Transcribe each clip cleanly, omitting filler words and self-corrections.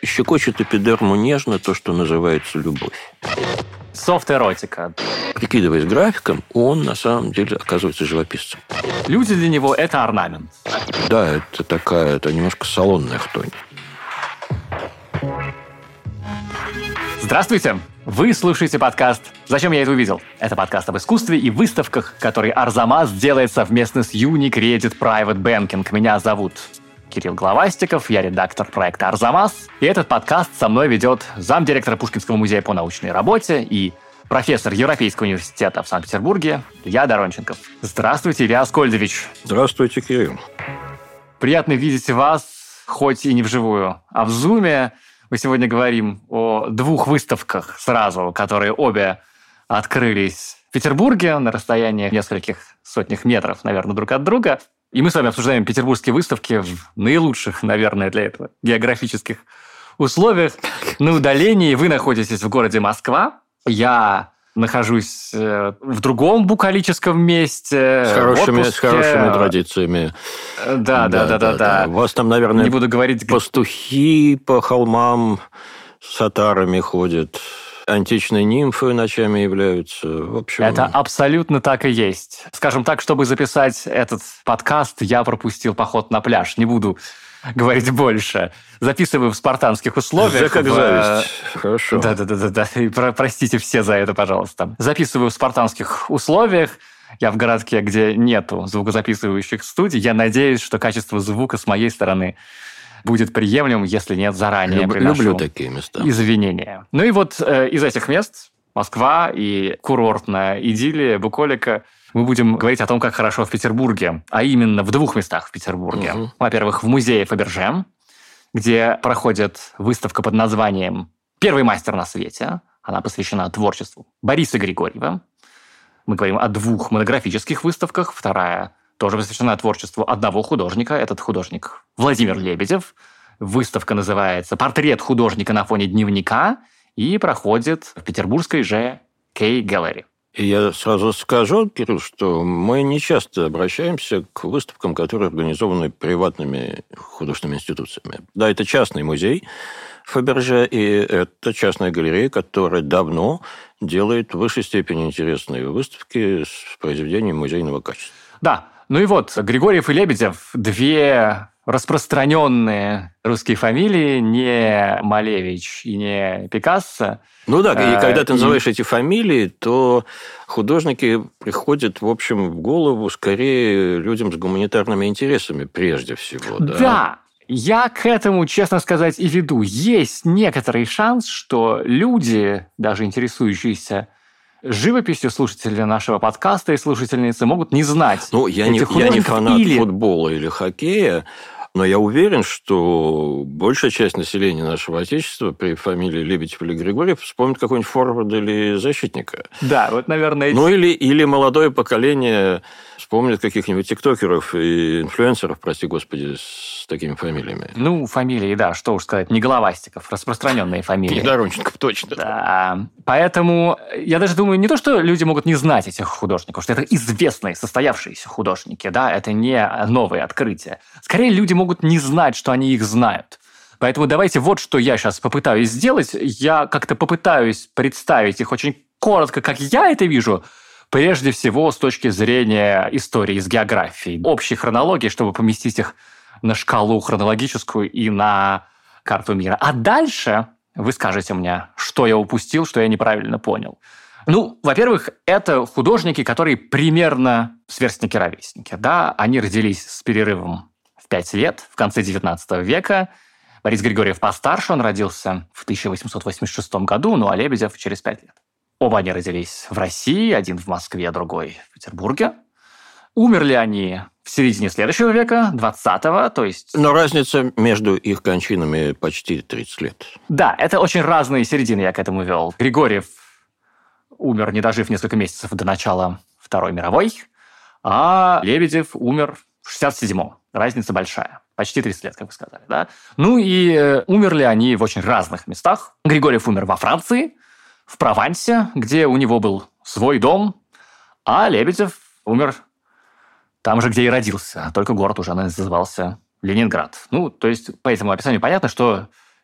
щекочет эпидерму нежно то, что называется любовь. Софт-эротика. Прикидываясь графиком, он на самом деле оказывается живописцем. Люди для него – это орнамент. Да, это немножко салонная хтонь. Здравствуйте! Вы слушаете подкаст «Зачем я это увидел?». Это подкаст об искусстве и выставках, который Арзамас делает совместно с Unicredit Private Banking. Меня зовут Кирилл Главастиков, я редактор проекта «Арзамас». И этот подкаст со мной ведет замдиректора Пушкинского музея по научной работе и профессор Европейского университета в Санкт-Петербурге Илья Доронченков. Здравствуйте, Илья Аскольдович. Здравствуйте, Кирилл. Приятно видеть вас, хоть и не вживую, а в Зуме. Мы сегодня говорим о двух выставках сразу, которые обе открылись в Петербурге на расстоянии нескольких сотнях метров, наверное, друг от друга. И мы с вами обсуждаем петербургские выставки в наилучших, наверное, для этого географических условиях. На удалении вы находитесь в городе Москва. Я нахожусь в другом букалическом месте. С хорошими традициями. Да. У вас там, наверное, не буду говорить... пастухи по холмам с отарами ходят. Античные нимфы ночами являются. В общем... Это абсолютно так и есть. Скажем так, чтобы записать этот подкаст, я пропустил поход на пляж. Не буду говорить больше. Записываю в спартанских условиях. Как зависть. Хорошо. Да. Простите все за это, пожалуйста. Записываю в спартанских условиях. Я в городке, где нету звукозаписывающих студий. Я надеюсь, что качество звука с моей стороны будет приемлемым, если нет, заранее приношу люблю такие места. Извинения. Ну и вот из этих мест Москва и курортная идиллия, буколика, мы будем говорить о том, как хорошо в Петербурге, а именно в двух местах в Петербурге. Угу. Во-первых, в музее Фаберже, где проходит выставка под названием «Первый мастер на свете». Она посвящена творчеству Бориса Григорьева. Мы говорим о двух монографических выставках. Вторая тоже посвящена творчеству одного художника. Этот художник Владимир Лебедев. Выставка называется «Портрет художника на фоне дневника» и проходит в петербургской же Кей-галере. И я сразу скажу, Кирилл, что мы не часто обращаемся к выставкам, которые организованы приватными художественными институциями. Да, это частный музей Фаберже, и это частная галерея, которая давно делает в высшей степени интересные выставки с произведением музейного качества. Да, ну и вот, Григорьев и Лебедев – две распространенные русские фамилии, не Малевич и не Пикассо. Ну да, и когда ты называешь эти фамилии, то художники приходят, в общем, в голову скорее людям с гуманитарными интересами прежде всего. Да, я к этому, честно сказать, и веду. Есть некоторый шанс, что люди, даже интересующиеся живописью, слушатели нашего подкаста и слушательницы могут не знать. Ну, я не фанат футбола или хоккея, но я уверен, что большая часть населения нашего Отечества при фамилии Лебедев или Григорьев вспомнит какой-нибудь форварда или защитника. Да, вот, наверное... Ну, или молодое поколение вспомнит каких-нибудь тиктокеров и инфлюенсеров, прости господи, с такими фамилиями. Ну, фамилии, да, что уж сказать, не Головастиков, распространенные фамилии. Не Доронченков, точно. Да, поэтому я даже думаю, не то, что люди могут не знать этих художников, что это известные, состоявшиеся художники, да, это не новые открытия. Скорее, люди могут не знать, что они их знают. Поэтому давайте вот что я сейчас попытаюсь сделать. Я как-то попытаюсь представить их очень коротко, как я это вижу, прежде всего с точки зрения истории, с географией, общей хронологии, чтобы поместить их на шкалу хронологическую и на карту мира. А дальше вы скажете мне, что я упустил, что я неправильно понял. Ну, во-первых, это художники, которые примерно сверстники-ровесники. Да? Они родились с перерывом в 5 лет, в конце XIX века. Борис Григорьев постарше, он родился в 1886 году, ну а Лебедев через 5 лет. Оба они родились в России, один в Москве, другой в Петербурге. Умерли они в середине следующего века, 20-го, то есть... Но разница между их кончинами почти 30 лет. Да, это очень разные середины, я к этому вел. Григорьев умер, не дожив несколько месяцев до начала Второй мировой, а Лебедев умер в 67-м. Разница большая. Почти 30 лет, как вы сказали. Да? Ну и умерли они в очень разных местах. Григорьев умер во Франции, в Провансе, где у него был свой дом, а Лебедев умер там же, где и родился, только город уже назывался Ленинград. Ну, то есть, по этому описанию понятно, что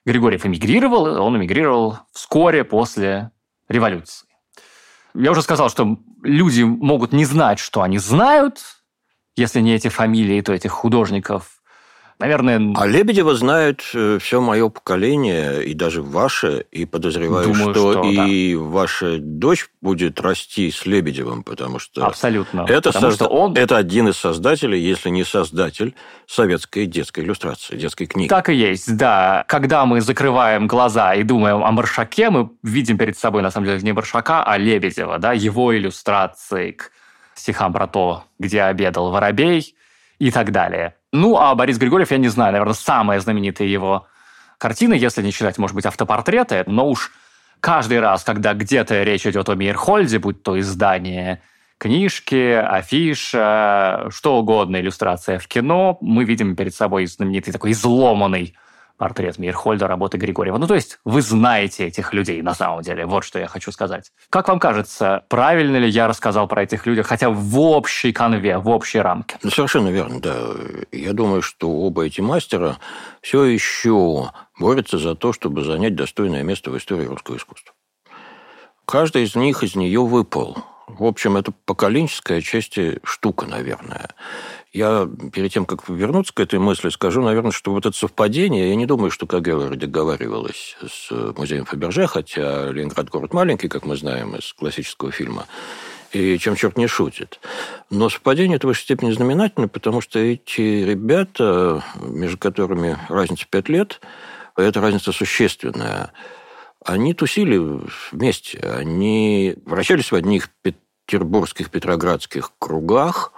Григорьев эмигрировал, он эмигрировал вскоре после революции. Я уже сказал, что люди могут не знать, что они знают, если не эти фамилии, то этих художников. Наверное... А Лебедева знает все мое поколение, и даже ваше, и подозреваю, Думаю, что да. ваша дочь будет расти с Лебедевым, потому что... Абсолютно. Это один из создателей, если не создатель, советской детской иллюстрации, детской книги. Так и есть, да. Когда мы закрываем глаза и думаем о Маршаке, мы видим перед собой, на самом деле, не Маршака, а Лебедева, да, его иллюстрации к стихам про то, где обедал воробей и так далее. Ну, а Борис Григорьев, я не знаю, наверное, самая знаменитая его картина, если не считать, может быть, автопортреты, но уж каждый раз, когда где-то речь идет о Мейерхольде, будь то издание книжки, афиша, что угодно, иллюстрация в кино, мы видим перед собой знаменитый такой изломанный портрет Мейерхольда работы Григорьева. Ну, то есть вы знаете этих людей на самом деле. Вот что я хочу сказать. Как вам кажется, правильно ли я рассказал про этих людей, хотя в общей канве, в общей рамке? Ну, совершенно верно, да. Я думаю, что оба эти мастера все еще борются за то, чтобы занять достойное место в истории русского искусства. Каждый из них из нее выпал. В общем, это поколенческая отчасти штука, наверное. Я перед тем, как вернуться к этой мысли, скажу, наверное, что вот это совпадение, я не думаю, что Кагеллер договаривалась с музеем Фаберже, хотя Ленинград город маленький, как мы знаем из классического фильма, и чем черт не шутит. Но совпадение это в высшей степени знаменательно, потому что эти ребята, между которыми разница 5 лет, эта разница существенная, они тусили вместе, они вращались в одних петербургских, петроградских кругах,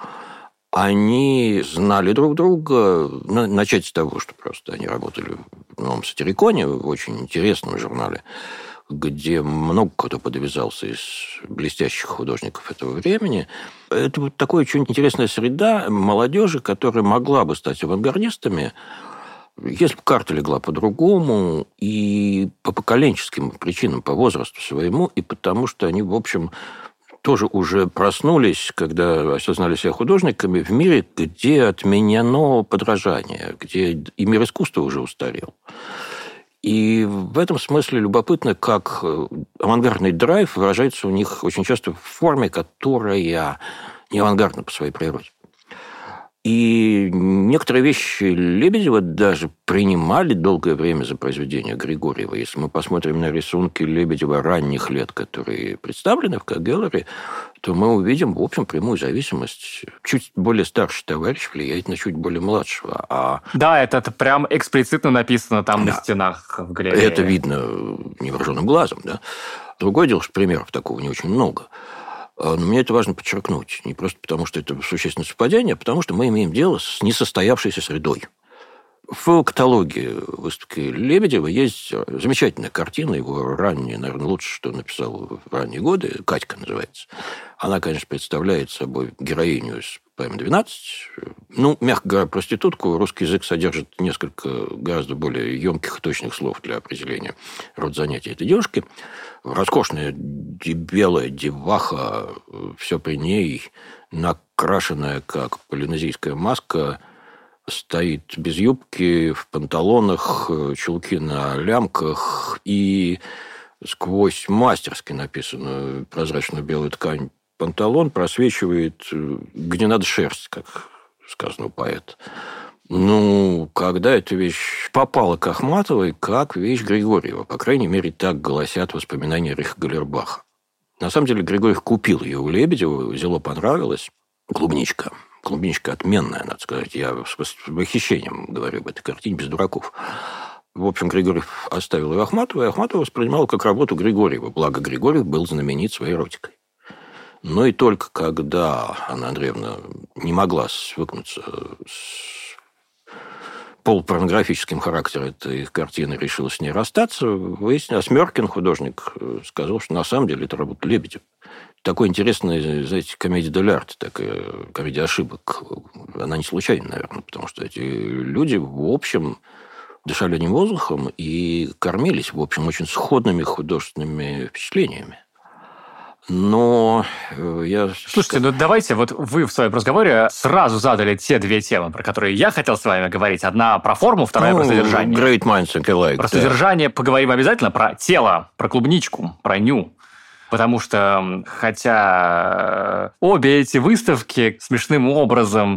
они знали друг друга, начать с того, что просто они работали в «Новом сатириконе», в очень интересном журнале, где много кто подвязался из блестящих художников этого времени. Это вот такая очень интересная среда молодежи, которая могла бы стать авангардистами, если бы карта легла по-другому, и по поколенческим причинам, по возрасту своему, и потому что они, в общем, тоже уже проснулись, когда осознали себя художниками, в мире, где отменено подражание, где и мир искусства уже устарел. И в этом смысле любопытно, как авангардный драйв выражается у них очень часто в форме, которая не авангардна по своей природе. И некоторые вещи Лебедева даже принимали долгое время за произведение Григорьева. Если мы посмотрим на рисунки Лебедева ранних лет, которые представлены в Кагеллере, то мы увидим, в общем, прямую зависимость. Чуть более старший товарищ влияет на чуть более младшего. Да, это прям эксплицитно написано там на стенах в галерее. Это видно невооруженным глазом. Да? Другое дело, что примеров такого не очень много. Но мне это важно подчеркнуть. Не просто потому, что это существенное совпадение, а потому что мы имеем дело с несостоявшейся средой. В каталоге выставки Лебедева есть замечательная картина, его ранняя, наверное, лучше, что он написал в ранние годы, «Катька» называется. Она, конечно, представляет собой героиню из поэмы «12». Ну, мягко говоря, проститутку. Русский язык содержит несколько гораздо более емких и точных слов для определения рода занятий этой девушки. Роскошная белая деваха, все при ней, накрашенная, как полинезийская маска, стоит без юбки, в панталонах, чулки на лямках, и сквозь мастерски написанную прозрачную белую ткань панталон просвечивает где надо шерсть, как сказано у поэта. Ну, когда эта вещь попала к Ахматовой, как вещь Григорьева. По крайней мере, так гласят воспоминания Риха Галлербаха. На самом деле, Григорьев купил ее у Лебедева, зело понравилось. Клубничка. Клубничка отменная, надо сказать. Я с восхищением говорю об этой картине, без дураков. В общем, Григорьев оставил ее Ахматовой, и Ахматова воспринимала как работу Григорьева. Благо, Григорьев был знаменит своей эротикой. Но и только когда Анна Андреевна не могла свыкнуться с полупорнографическим характером этой картины, решила с ней расстаться, выяснилось, а Смёркин, художник, сказал, что на самом деле это работа Лебедева. Такой интересный, знаете, комедия де l'art, такая комедия ошибок. Она не случайна, наверное, потому что эти люди, в общем, дышали одним воздухом и кормились, в общем, очень сходными художественными впечатлениями. Но Слушайте, давайте, вот вы в своем разговоре сразу задали те две темы, про которые я хотел с вами говорить. Одна про форму, вторая про содержание. Great minds think alike. Про содержание поговорим обязательно, про тело, про клубничку, про ню. Потому что, хотя обе эти выставки смешным образом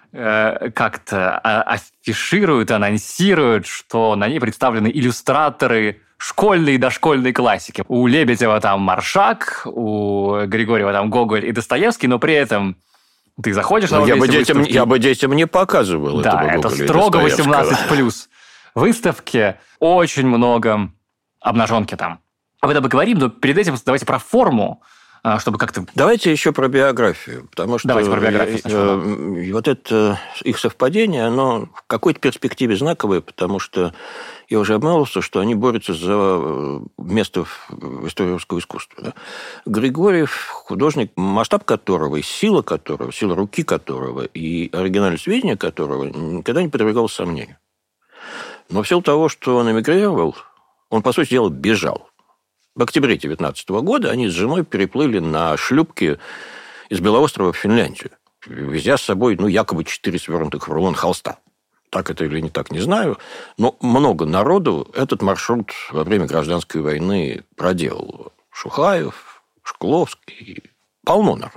как-то афишируют, анонсируют, что на ней представлены иллюстраторы школьной и дошкольной классики. У Лебедева там Маршак, у Григорьева там Гоголь и Достоевский, но при этом ты заходишь на обе эти выставки... Я бы детям не показывал этого Гоголя. Да, это строго 18+. Выставки, очень много обнаженки там. Об этом поговорим, но перед этим давайте про форму, чтобы как-то... Давайте еще про биографию, потому что давайте про биографию сначала. Вот это их совпадение, оно в какой-то перспективе знаковое, потому что я уже обмолвился, что они борются за место в истории русского искусства. Да? Григорьев, художник, масштаб которого, и сила руки которого и оригинальность видения которого никогда не подвергался сомнению. Но в силу того, что он эмигрировал, он, по сути дела, бежал. В октябре 1919 года они с женой переплыли на шлюпке из Белоострова в Финляндию, везя с собой, якобы 4 свернутых в рулон холста. Так это или не так, не знаю. Но много народу этот маршрут во время гражданской войны проделал. Шухаев, Шкловский, полно народу.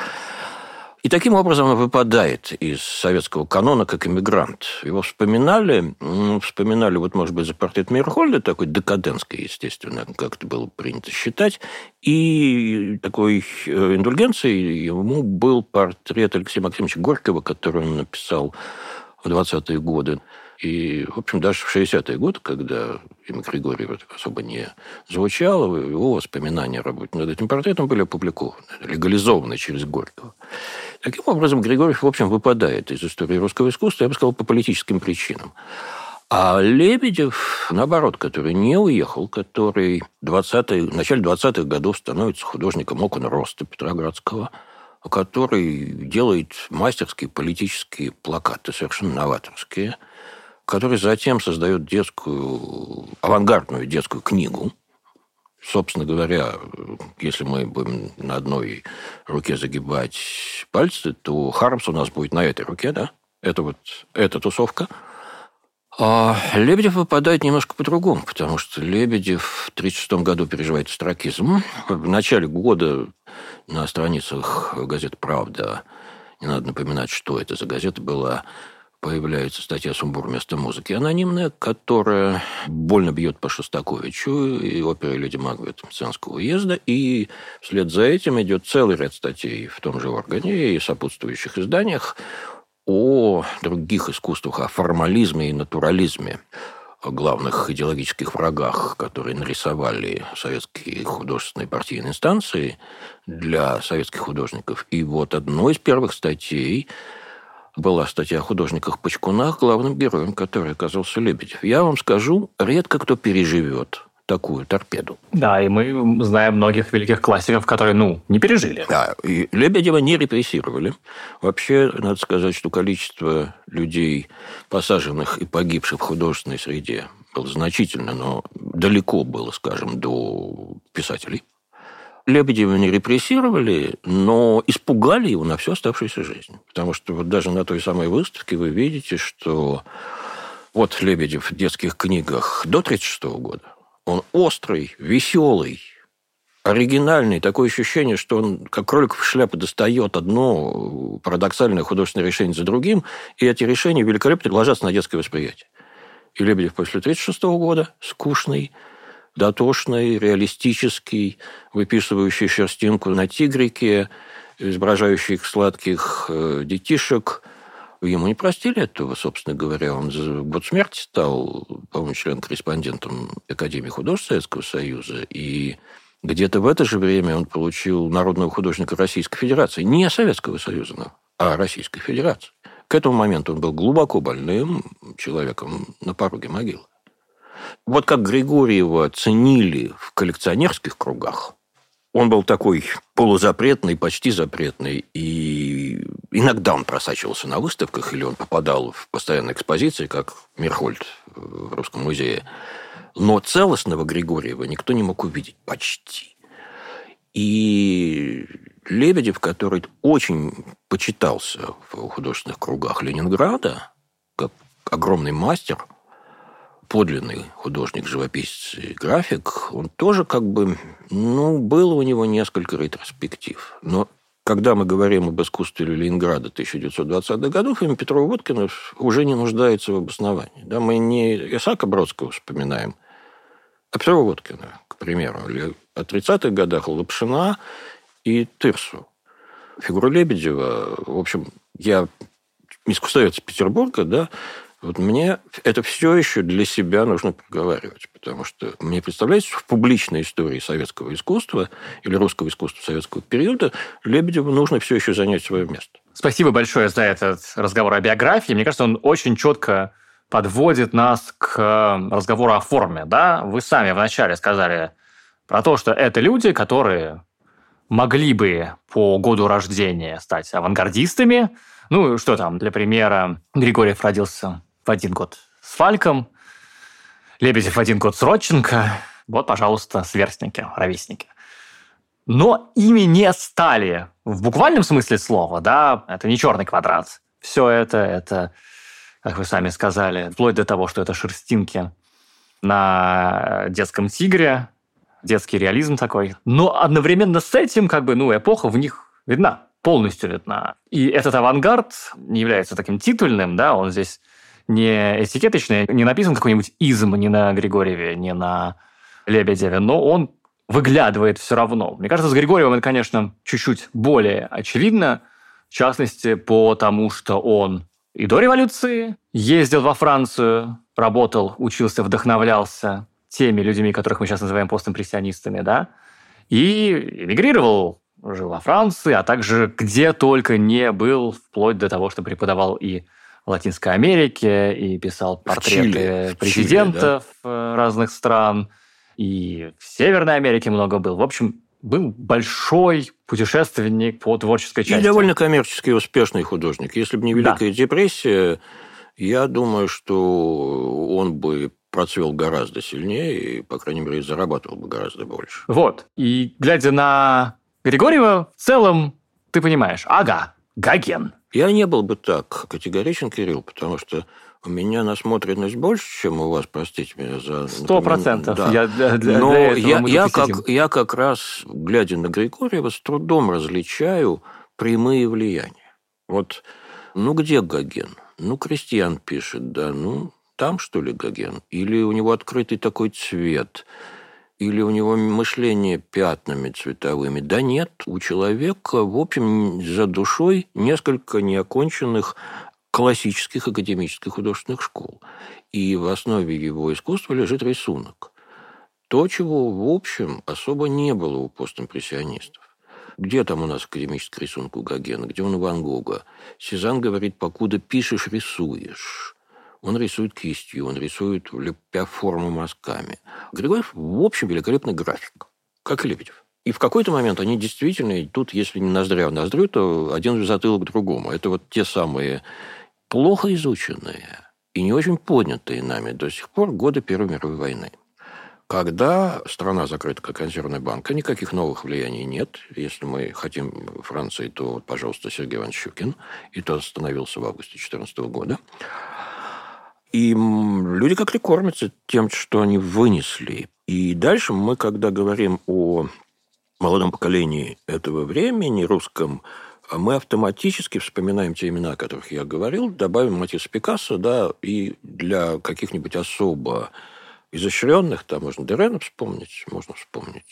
И таким образом он выпадает из советского канона как эмигрант. Его вспоминали, вот, может быть, за портрет Мейерхольда, такой декадентский, естественно, как это было принято считать. И такой индульгенцией ему был портрет Алексея Максимовича Горького, который он написал в 20-е годы. И, в общем, даже в 60-е годы, когда имя Григорьева особо не звучало, его воспоминания о работе над этим портретом были опубликованы, легализованы через Горького. Таким образом, Григорьев, в общем, выпадает из истории русского искусства, я бы сказал, по политическим причинам. А Лебедев, наоборот, который не уехал, который в начале 20-х годов становится художником окон роста Петроградского, который делает мастерские политические плакаты, совершенно новаторские, который затем создает авангардную детскую книгу. Собственно говоря, если мы будем на одной руке загибать пальцы, то Хармс у нас будет на этой руке, да? Это вот эта тусовка. А Лебедев выпадает немножко по-другому, потому что Лебедев в 1936 году переживает остракизм. В начале года на страницах газеты «Правда», не надо напоминать, что это за газета была, появляется статья «Сумбур вместо музыки» анонимная, которая больно бьет по Шостаковичу и опере «Леди Макбет» Мценского уезда. И вслед за этим идет целый ряд статей в том же органе и сопутствующих изданиях о других искусствах, о формализме и натурализме, о главных идеологических врагах, которые нарисовали советские художественные партийные инстанции для советских художников. И вот одной из первых статей была статья о художниках-почкунах, главным героем которой оказался Лебедев. Я вам скажу, редко кто переживет такую торпеду. Да, и мы знаем многих великих классиков, которые, не пережили. Да, и Лебедева не репрессировали. Вообще, надо сказать, что количество людей, посаженных и погибших в художественной среде, было значительно, но далеко было, скажем, до писателей. Лебедева не репрессировали, но испугали его на всю оставшуюся жизнь. Потому что вот даже на той самой выставке вы видите, что вот Лебедев в детских книгах до 1936 года, он острый, веселый, оригинальный. Такое ощущение, что он, как кролик в шляпу, достает одно парадоксальное художественное решение за другим, и эти решения великолепно ложатся на детское восприятие. И Лебедев после 1936 года скучный, дотошный, реалистический, выписывающий шерстинку на тигрике, изображающий их сладких детишек. Ему не простили этого, собственно говоря. Он за год смерти стал, по-моему, член-корреспондентом Академии художеств Советского Союза. И где-то в это же время он получил народного художника Российской Федерации. Не Советского Союза, а Российской Федерации. К этому моменту он был глубоко больным человеком на пороге могилы. Вот как Григорьева ценили в коллекционерских кругах, он был такой полузапретный, почти запретный, и иногда он просачивался на выставках, или он попадал в постоянные экспозиции, как Мейерхольд в Русском музее. Но целостного Григорьева никто не мог увидеть почти. И Лебедев, который очень почитался в художественных кругах Ленинграда, как огромный мастер, подлинный художник, живописец и график, он тоже было у него несколько ретроспектив. Но когда мы говорим об искусстве Ленинграда 1920-х годов, имя Петрова Водкина уже не нуждается в обосновании. Да, мы не Исаака Бродского вспоминаем, а Петрова Водкина, к примеру, или о 30-х годах Лапшина и Тырсу. Фигура Лебедева, в общем, я искусствовед из Петербурга, да, вот мне это все еще для себя нужно проговаривать, потому что мне представляется, что в публичной истории советского искусства или русского искусства советского периода Лебедеву нужно все еще занять свое место. Спасибо большое за этот разговор о биографии. Мне кажется, он очень четко подводит нас к разговору о форме. Да? Вы сами вначале сказали про то, что это люди, которые могли бы по году рождения стать авангардистами. Ну, что там, для примера, Григорьев родился в один год с Фальком, Лебедев в один год с Родченко. Вот, пожалуйста, сверстники, ровесники. Но ими не стали в буквальном смысле слова, да, это не черный квадрат. Все это, как вы сами сказали, вплоть до того, что это шерстинки на детском тигре, детский реализм такой. Но одновременно с этим, эпоха в них видна, полностью видна. И этот авангард не является таким титульным, да, он здесь не этикеточный, не написан какой-нибудь изм ни на Григорьеве, ни на Лебедеве, но он выглядывает все равно. Мне кажется, с Григорьевым это, конечно, чуть-чуть более очевидно, в частности, потому что он и до революции ездил во Францию, работал, учился, вдохновлялся теми людьми, которых мы сейчас называем постимпрессионистами, да, и эмигрировал, жил во Франции, а также где только не был, вплоть до того, что преподавал и в Латинской Америке, и писал портреты президентов разных стран, и в Северной Америке много был. В общем, был большой путешественник по творческой части. И довольно коммерчески успешный художник. Если бы не Великая депрессия, я думаю, что он бы процвел гораздо сильнее и, по крайней мере, зарабатывал бы гораздо больше. Вот. И глядя на Григорьева, в целом, ты понимаешь, Гоген. Я не был бы так категоричен, Кирилл, потому что у меня насмотренность больше, чем у вас, простите меня за... 100%. Да. Но я как раз, глядя на Григорьева, с трудом различаю прямые влияния. Вот, где Гоген? Крестьян пишет, да, там, что ли, Гоген? Или у него открытый такой цвет? Или у него мышление пятнами цветовыми? Да нет, у человека, в общем, за душой несколько неоконченных классических академических художественных школ. И в основе его искусства лежит рисунок. То, чего, в общем, особо не было у постимпрессионистов. Где там у нас академический рисунок у Гогена? Где он у Ван Гога? Сезанн говорит, покуда пишешь, рисуешь. Он рисует кистью, он рисует, лепя форму мазками. Григорьев, в общем, великолепный график, как и Лебедев. И в какой-то момент они действительно идут, если не ноздря в ноздрю, то один в затылок другому. Это вот те самые плохо изученные и не очень поднятые нами до сих пор годы Первой мировой войны. Когда страна закрыта как консервный банк, а никаких новых влияний нет. Если мы хотим Франции, то, пожалуйста, Сергей Иванович Щукин. И тот остановился в августе 2014 года. И люди как-то кормятся тем, что они вынесли. И дальше мы, когда говорим о молодом поколении этого времени, русском, мы автоматически вспоминаем те имена, о которых я говорил, добавим Матисса, Пикассо, да, и для каких-нибудь особо изощренных, там можно Дерена вспомнить, можно вспомнить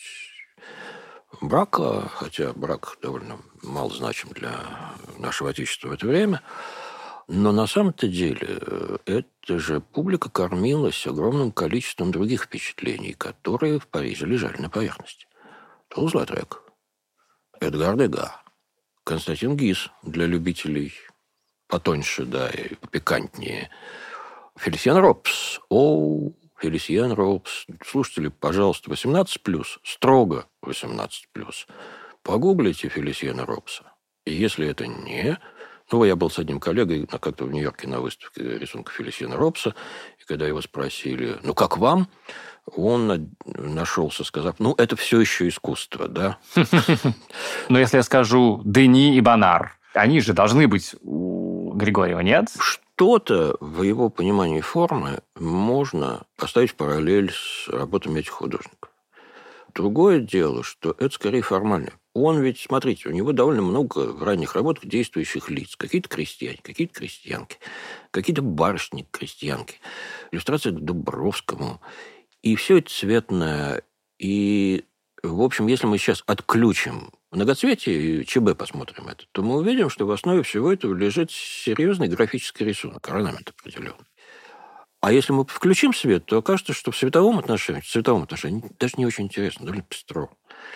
Брака, хотя Брак довольно малозначим для нашего Отечества в это время. Но на самом-то деле эта же публика кормилась огромным количеством других впечатлений, которые в Париже лежали на поверхности. Тулуз-Латрек, Эдгар Дега, Константин Гис для любителей потоньше, да, и попикантнее, Фелисьен Робс. Фелисьен Робс. Слушатели, пожалуйста, 18+, строго 18+. Погуглите Фелисьена Робса. И если это не Ну, я был с одним коллегой как-то в Нью-Йорке на выставке рисунков Фелисиана Робса, и когда его спросили, ну, как вам? Он нашелся, сказав, ну, это все еще искусство, да? Но если я скажу Дени и Бонар, они же должны быть у Григорьева, нет? Что-то в его понимании формы можно поставить в параллель с работами этих художников. Другое дело, что это скорее формально. Он ведь, смотрите, у него довольно много в ранних работах действующих лиц. Какие-то крестьяне, какие-то крестьянки, какие-то барышни-крестьянки. Иллюстрация к Дубровскому. И все это цветное. И, в общем, если мы сейчас отключим многоцветие и ЧБ посмотрим это, то мы увидим, что в основе всего этого лежит серьезный графический рисунок, орнамент определенный. А если мы включим свет, то окажется, что в цветовом отношении даже не очень интересно, довольно пестро.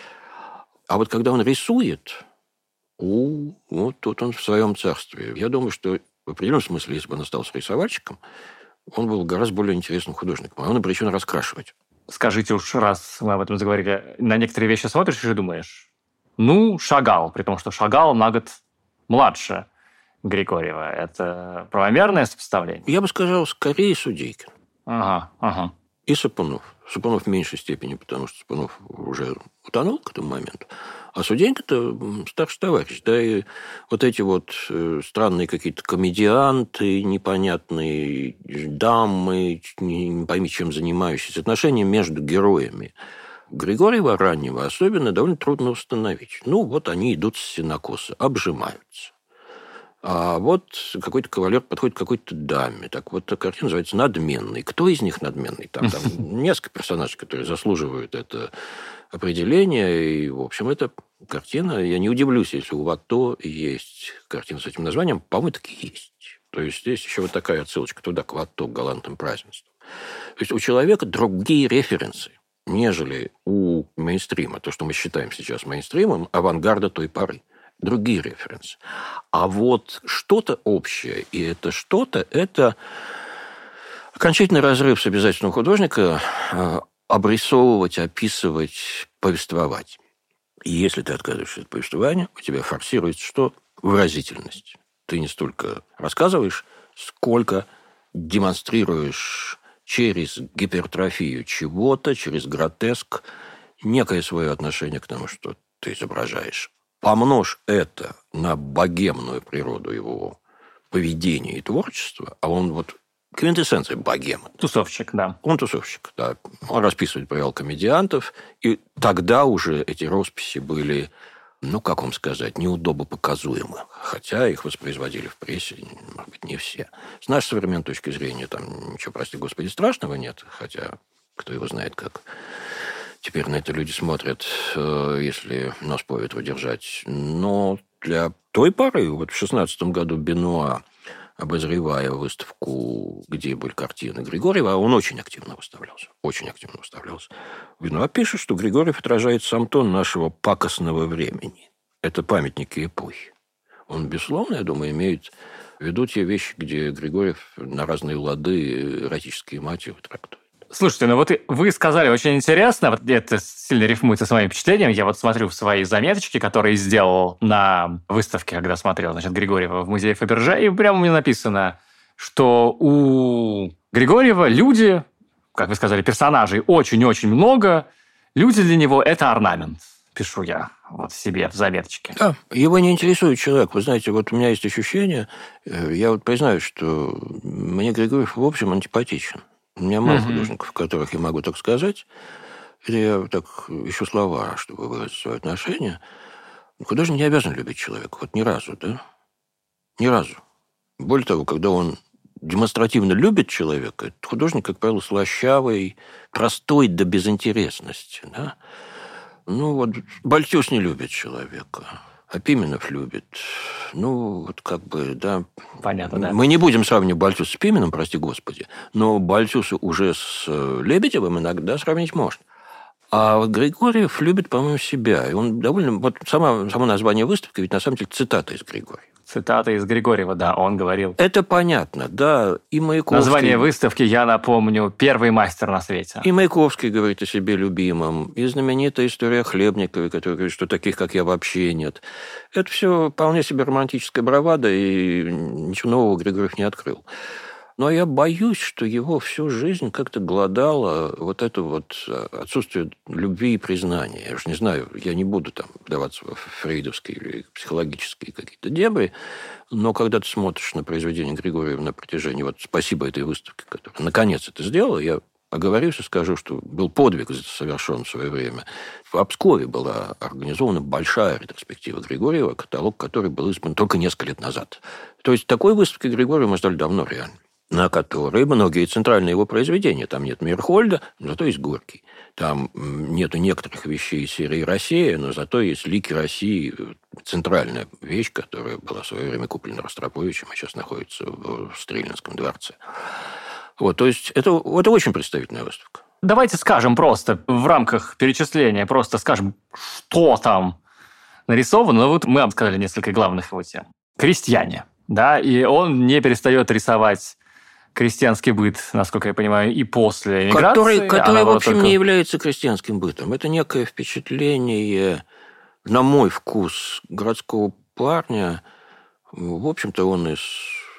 А вот когда он рисует, вот тут он в своем царстве. Я думаю, что в определенном смысле, если бы он остался рисовальщиком, он был гораздо более интересным художником. А он обречен раскрашивать. Скажите уж, раз мы об этом заговорили, на некоторые вещи смотришь и думаешь, ну, Шагал, при том, что Шагал на год младше Григорьева. Это правомерное сопоставление? Я бы сказал, скорее Судейкин. Ага. И Сапунов. Сапунов в меньшей степени, потому что Сапунов уже утонул к этому моменту. А Судейкин-то старший товарищ. Да, и вот эти вот странные какие-то комедианты, непонятные дамы, не пойми, чем занимающиеся, отношения между героями Григорьева раннего особенно довольно трудно установить. Ну, вот они идут с сенокоса, обжимаются. А вот какой-то кавалер подходит к какой-то даме. Так вот, эта картина называется «Надменный». Кто из них надменный? Там несколько персонажей, которые заслуживают это определение. И, в общем, эта картина... Я не удивлюсь, если у Ватто есть картина с этим названием. По-моему, так и есть. То есть здесь еще вот такая отсылочка туда, к Ватто, к галантным празднествам. То есть у человека другие референсы, нежели у мейнстрима. То, что мы считаем сейчас мейнстримом, авангарда той поры. Другие референсы. А вот что-то общее, и это что-то, это окончательный разрыв с обязательством художника обрисовывать, описывать, повествовать. И если ты отказываешься от повествования, у тебя форсируется что? Выразительность. Ты не столько рассказываешь, сколько демонстрируешь через гипертрофию чего-то, через гротеск, некое свое отношение к тому, что ты изображаешь. Помножь это на богемную природу его поведения и творчества, а он вот квинтэссенция богема. Тусовщик, да. Он тусовщик, да. Он расписывает провал комедиантов, и тогда уже эти росписи были, ну, как вам сказать, неудобопоказуемы. Хотя их воспроизводили в прессе, может быть, не все. С нашей современной точки зрения там ничего, прости господи, страшного нет, хотя кто его знает, как... Теперь на это люди смотрят, если нос по ветру держать. Но для той поры, вот в 16 году Бенуа, обозревая выставку, где были картины Григорьева, он очень активно выставлялся. Бенуа пишет, что Григорьев отражает сам тон нашего пакостного времени. Это памятники эпохи. Он, безусловно, я думаю, имеет в виду те вещи, где Григорьев на разные лады эротические мотивы трактует. Слушайте, ну вот вы сказали очень интересно, вот это сильно рифмуется с моим впечатлением. Я вот смотрю в свои заметочки, которые сделал на выставке, когда смотрел, значит, Григорьева в музее Фаберже, и прямо у меня написано, что у Григорьева люди, как вы сказали, персонажей очень-очень много, люди для него – это орнамент, пишу я вот себе в заметочке. Да, его не интересует человек. Вы знаете, вот у меня есть ощущение, я вот признаюсь, что мне Григорьев в общем антипатичен. У меня мало художников, которых я могу так сказать. Или я так ищу слова, чтобы выразить свое отношение. Художник не обязан любить человека. Вот ни разу, да? Ни разу. Более того, когда он демонстративно любит человека, этот художник, как правило, слащавый, простой до безинтересности. Да? Ну, вот Бальтюс не любит человека. А Пименов любит. Ну, вот как бы, да. Понятно, да. Мы не будем сравнивать Бальтюса с Пименом, прости господи, но Бальтюса уже с Лебедевым иногда сравнить можно. А вот Григорьев любит, по-моему, себя. И он довольно... Вот само название выставки ведь на самом деле цитата из Григорьева. Цитата из Григорьева, да, он говорил. Это понятно, да. И Маяковский... Название выставки, я напомню, «Первый мастер на свете». И Маяковский говорит о себе любимом. И знаменитая история Хлебниковой, который говорит, что таких, как я, вообще нет. Это все вполне себе романтическая бравада, и ничего нового Григорьев не открыл. Но я боюсь, что его всю жизнь как-то глодало вот это вот отсутствие любви и признания. Я уж не знаю, я не буду там вдаваться во фрейдовские или психологические какие-то дебри, но когда ты смотришь на произведение Григорьева на протяжении... Вот спасибо этой выставке, которая наконец это сделала, я оговорюсь и скажу, что был подвиг совершен в свое время. В Пскове была организована большая ретроспектива Григорьева, каталог, который был издан только несколько лет назад. То есть такой выставки Григорьева мы ждали давно реально, на которой многие центральные его произведения. Там нет Мейерхольда, но зато есть Горький. Там нету некоторых вещей из серии «Россия», но зато есть «Лики России», центральная вещь, которая была в свое время куплена Ростроповичем, а сейчас находится в Стрельнинском дворце. Вот, то есть это очень представительная выставка. Давайте скажем просто, в рамках перечисления, просто скажем, что там нарисовано. Ну, вот мы вам сказали несколько главных его тем. Крестьяне, да, и он не перестает рисовать крестьянский быт, насколько я понимаю, и после эмиграции. Который в общем, не является крестьянским бытом. Это некое впечатление, на мой вкус, городского парня. В общем-то, он из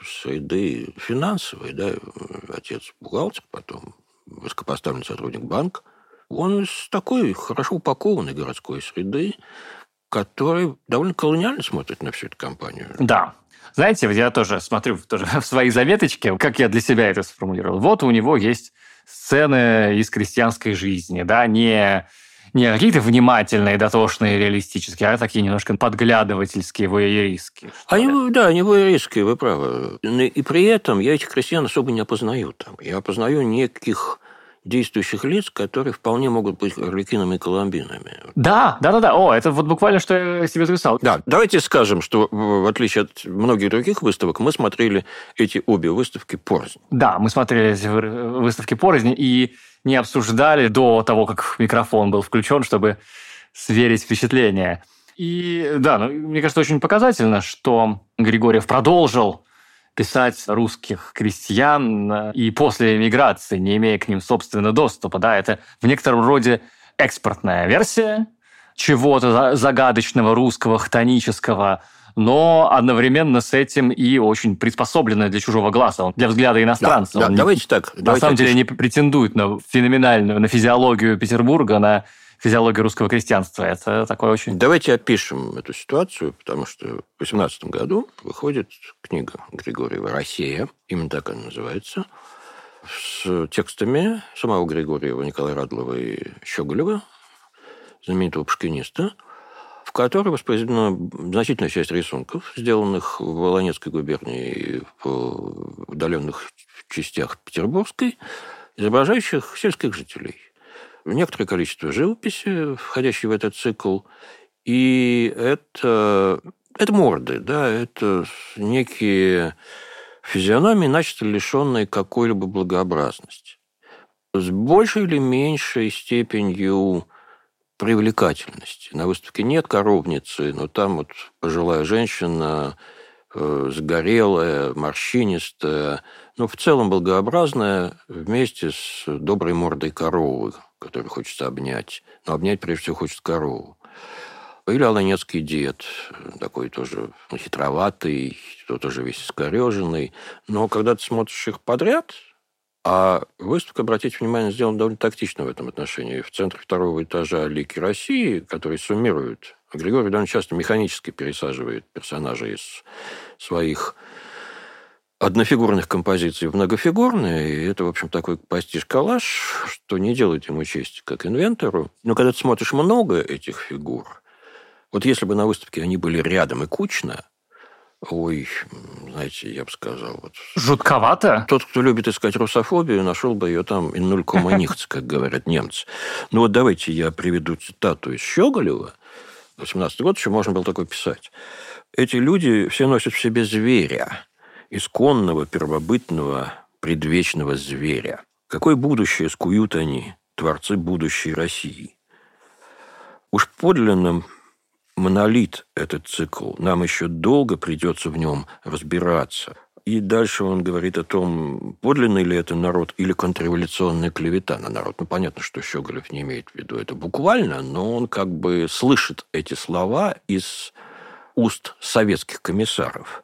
среды финансовой, да, отец бухгалтер, потом высокопоставленный сотрудник банка. Он из такой хорошо упакованной городской среды, который довольно колониально смотрит на всю эту компанию. Да. Знаете, я тоже смотрю в свои заметочки, как я для себя это сформулировал. Вот у него есть сцены из крестьянской жизни, да, не какие-то внимательные, дотошные, реалистические, а такие немножко подглядывательские, вояеристские. Они вояеристские, вы правы. И при этом я этих крестьян особо не опознаю там. Я опознаю неких действующих лиц, которые вполне могут быть Арлекинами и Коломбинами. Да. О, это вот буквально, что я себе записал. Да, давайте скажем, что в отличие от многих других выставок, мы смотрели эти обе выставки порознь. Да, мы смотрели эти выставки порознь и не обсуждали до того, как микрофон был включен, чтобы сверить впечатления. И да, мне кажется, очень показательно, что Григорьев продолжил писать русских крестьян и после эмиграции, не имея к ним собственного доступа. Да, это в некотором роде экспортная версия чего-то загадочного, русского, хтонического, но одновременно с этим и очень приспособленная для чужого глаза, для взгляда иностранца. Да, давайте так. На самом деле не претендует на феноменальную, на физиологию Петербурга, на физиологию русского крестьянства. Это такое очень... Давайте опишем эту ситуацию, потому что в 18 году выходит книга Григорьева «Россия», именно так она называется, с текстами самого Григорьева, Николая Радлова и Щеголева, знаменитого пушкиниста, в которой воспроизведена значительная часть рисунков, сделанных в Волынецкой губернии и в удаленных частях Петербургской, изображающих сельских жителей. Некоторое количество живописи, входящей в этот цикл, и это морды, да, это некие физиономии, начисто лишенные какой-либо благообразности, с большей или меньшей степенью привлекательности. На выставке нет коровницы, но там вот пожилая женщина, загорелая, морщинистая, но в целом благообразная, вместе с доброй мордой коровы, которую хочется обнять. Но обнять, прежде всего, хочется корову. Или Волынецкий дед, такой тоже хитроватый, тоже весь искореженный. Но когда ты смотришь их подряд, а выставка, обратите внимание, сделана довольно тактично в этом отношении. В центре второго этажа «Лики России», которые суммируют. Григорий довольно часто механически пересаживает персонажей из своих однофигурных композиций в многофигурные. И это, в общем, такой пастиш-калаш, что не делает ему чести как инвентору. Но когда ты смотришь много этих фигур, вот если бы на выставке они были рядом и кучно, ой, знаете, я бы сказал... Вот, жутковато? Тот, кто любит искать русофобию, нашел бы ее там in 0, nichts, как говорят немцы. Ну вот давайте я приведу цитату из Щеголева. 18-й год еще можно было такое писать. Эти люди все носят в себе зверя, исконного, первобытного, предвечного зверя. Какое будущее скуют они, творцы будущей России? Уж подлинным монолит, этот цикл. Нам еще долго придется в нем разбираться. И дальше он говорит о том, подлинный ли это народ или контрреволюционная клевета на народ. Ну, понятно, что Щеголев не имеет в виду это буквально, но он как бы слышит эти слова из уст советских комиссаров.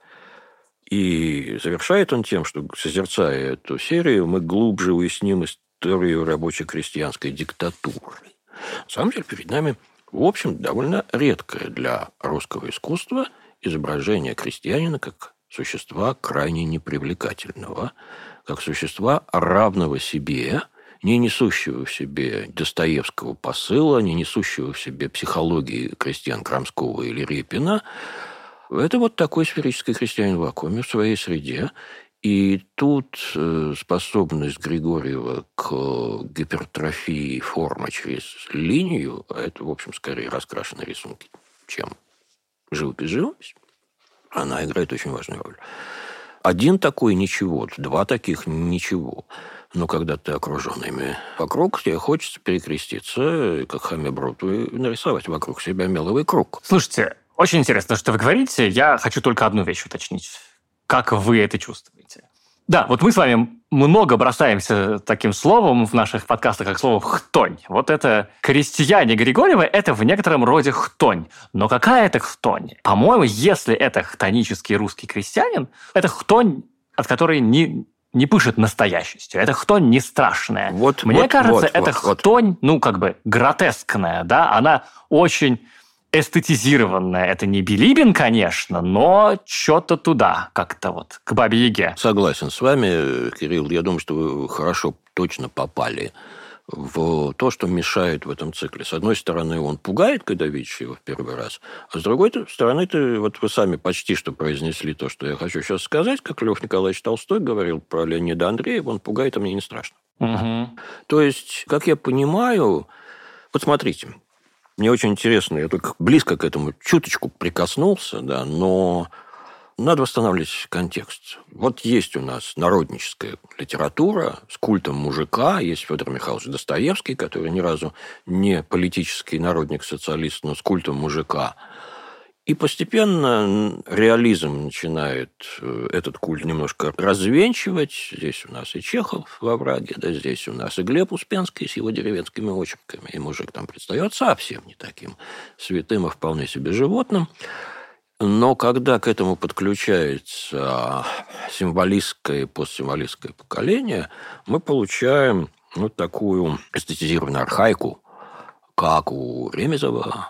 И завершает он тем, что, созерцая эту серию, мы глубже уясним историю рабоче-крестьянской диктатуры. На самом деле, перед нами, в общем, довольно редкое для русского искусства изображение крестьянина как существа крайне непривлекательного, как существа равного себе, не несущего в себе достоевского посыла, не несущего в себе психологии крестьян Крамского или Репина. Это вот такой сферический крестьянин в вакууме в своей среде. И тут способность Григорьева к гипертрофии формы через линию, это, в общем, скорее раскрашенные рисунки, чем живопись, она играет очень важную роль. Один такой – ничего, два таких – ничего. Но когда ты окружен ими вокруг, тебе хочется перекреститься, как Хамебруту, и нарисовать вокруг себя меловый круг. Слушайте, очень интересно, что вы говорите. Я хочу только одну вещь уточнить. Как вы это чувствуете? Да, вот мы с вами много бросаемся таким словом в наших подкастах, как слово «хтонь». Вот это крестьяне Григорьева – это в некотором роде хтонь. Но какая это хтонь? По-моему, если это хтонический русский крестьянин, это хтонь, от которой не пышет настоящестью. Это хтонь не страшная. Мне кажется, это хтонь, гротескная, да? Она очень эстетизированная. Это не Билибин, конечно, но что-то туда, как-то вот, к Бабе-Яге. Согласен с вами, Кирилл. Я думаю, что вы хорошо, точно попали в то, что мешает в этом цикле. С одной стороны, он пугает, когда видишь его в первый раз, а с другой стороны, вот вы сами почти что произнесли то, что я хочу сейчас сказать, как Лев Николаевич Толстой говорил про Леонида Андреева, он пугает, а мне не страшно. Угу. То есть, как я понимаю, посмотрите, мне очень интересно, я только близко к этому чуточку прикоснулся, да, но надо восстанавливать контекст. Вот есть у нас народническая литература с культом мужика, есть Федор Михайлович Достоевский, который ни разу не политический народник-социалист, но с культом мужика. И постепенно реализм начинает этот культ немножко развенчивать. Здесь у нас и Чехов во «Враге», да, здесь у нас и Глеб Успенский с его деревенскими очерками. И мужик там предстает совсем не таким святым, а вполне себе животным. Но когда к этому подключается символистское и постсимволистское поколение, мы получаем вот такую эстетизированную архаику, как у Ремезова,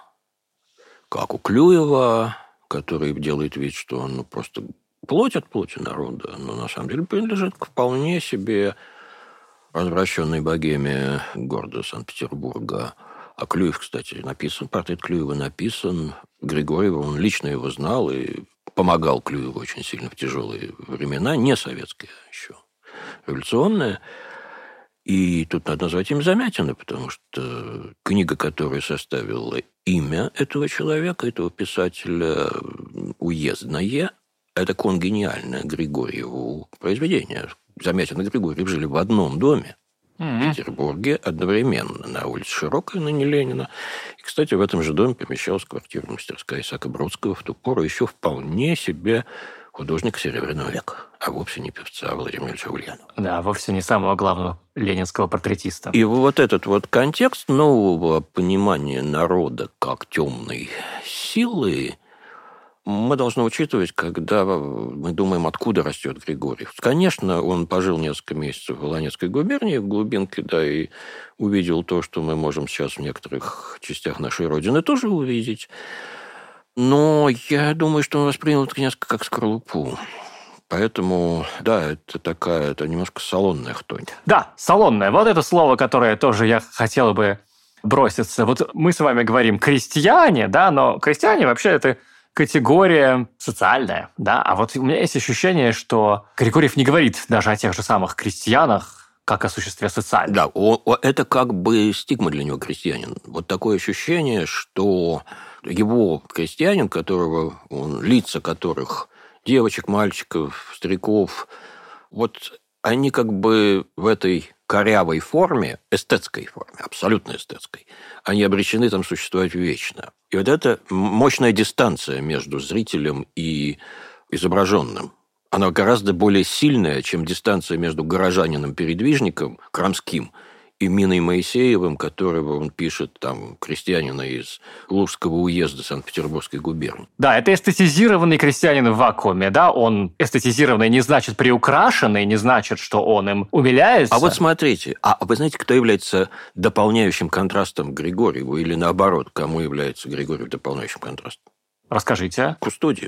как у Клюева, который делает вид, что он просто плоть от плоти народа, но на самом деле принадлежит к вполне себе развращенной богеме города Санкт-Петербурга. А Клюев, кстати, написан, портрет Клюева написан Григорьеву, он лично его знал и помогал Клюеву очень сильно в тяжелые времена, не советские, а еще революционные. И тут надо назвать им Замятина, потому что книга, которую составила имя этого человека, этого писателя, «Уездное», это конгениальное Григорьеву произведение. Замятин и Григорьев жили в одном доме в Петербурге одновременно, на улице Широкой, ныне Ленина. И, кстати, в этом же доме помещалась квартирная мастерская Исаака Бродского, в ту пору еще вполне себе художник Серебряного века, а вовсе не певца Владимира Ильича Ульянова. Да, вовсе не самого главного ленинского портретиста. И вот этот вот контекст нового понимания народа как темной силы мы должны учитывать, когда мы думаем, откуда растет Григорьев. Конечно, он пожил несколько месяцев в Волонецкой губернии, в глубинке, да, и увидел то, что мы можем сейчас в некоторых частях нашей Родины тоже увидеть. Но я думаю, что он воспринял это несколько как скорлупу. Поэтому, да, это немножко салонная хтонь. Да, салонная. Вот это слово, которое тоже я хотела бы броситься. Вот мы с вами говорим крестьяне, да, но крестьяне вообще это категория социальная, да. А вот у меня есть ощущение, что Григорьев не говорит даже о тех же самых крестьянах, как о существе социальном. Да, это как бы стигма для него крестьянин. Вот такое ощущение, что его крестьянин, лица которых девочек, мальчиков, стариков, вот они как бы в этой корявой форме, эстетской форме, абсолютно эстетской, они обречены там существовать вечно. И вот эта мощная дистанция между зрителем и изображенным, она гораздо более сильная, чем дистанция между горожанином-передвижником Крамским и Миной Моисеевым, которого он пишет, там, крестьянина из Лужского уезда Санкт-Петербургской губернии. Да, это эстетизированный крестьянин в вакууме, да, он эстетизированный не значит приукрашенный, не значит, что он им умиляется. А вот смотрите, а вы знаете, кто является дополняющим контрастом к Григорьеву, или наоборот, кому является Григорьев дополняющим контрастом? Расскажите. Кустодиев.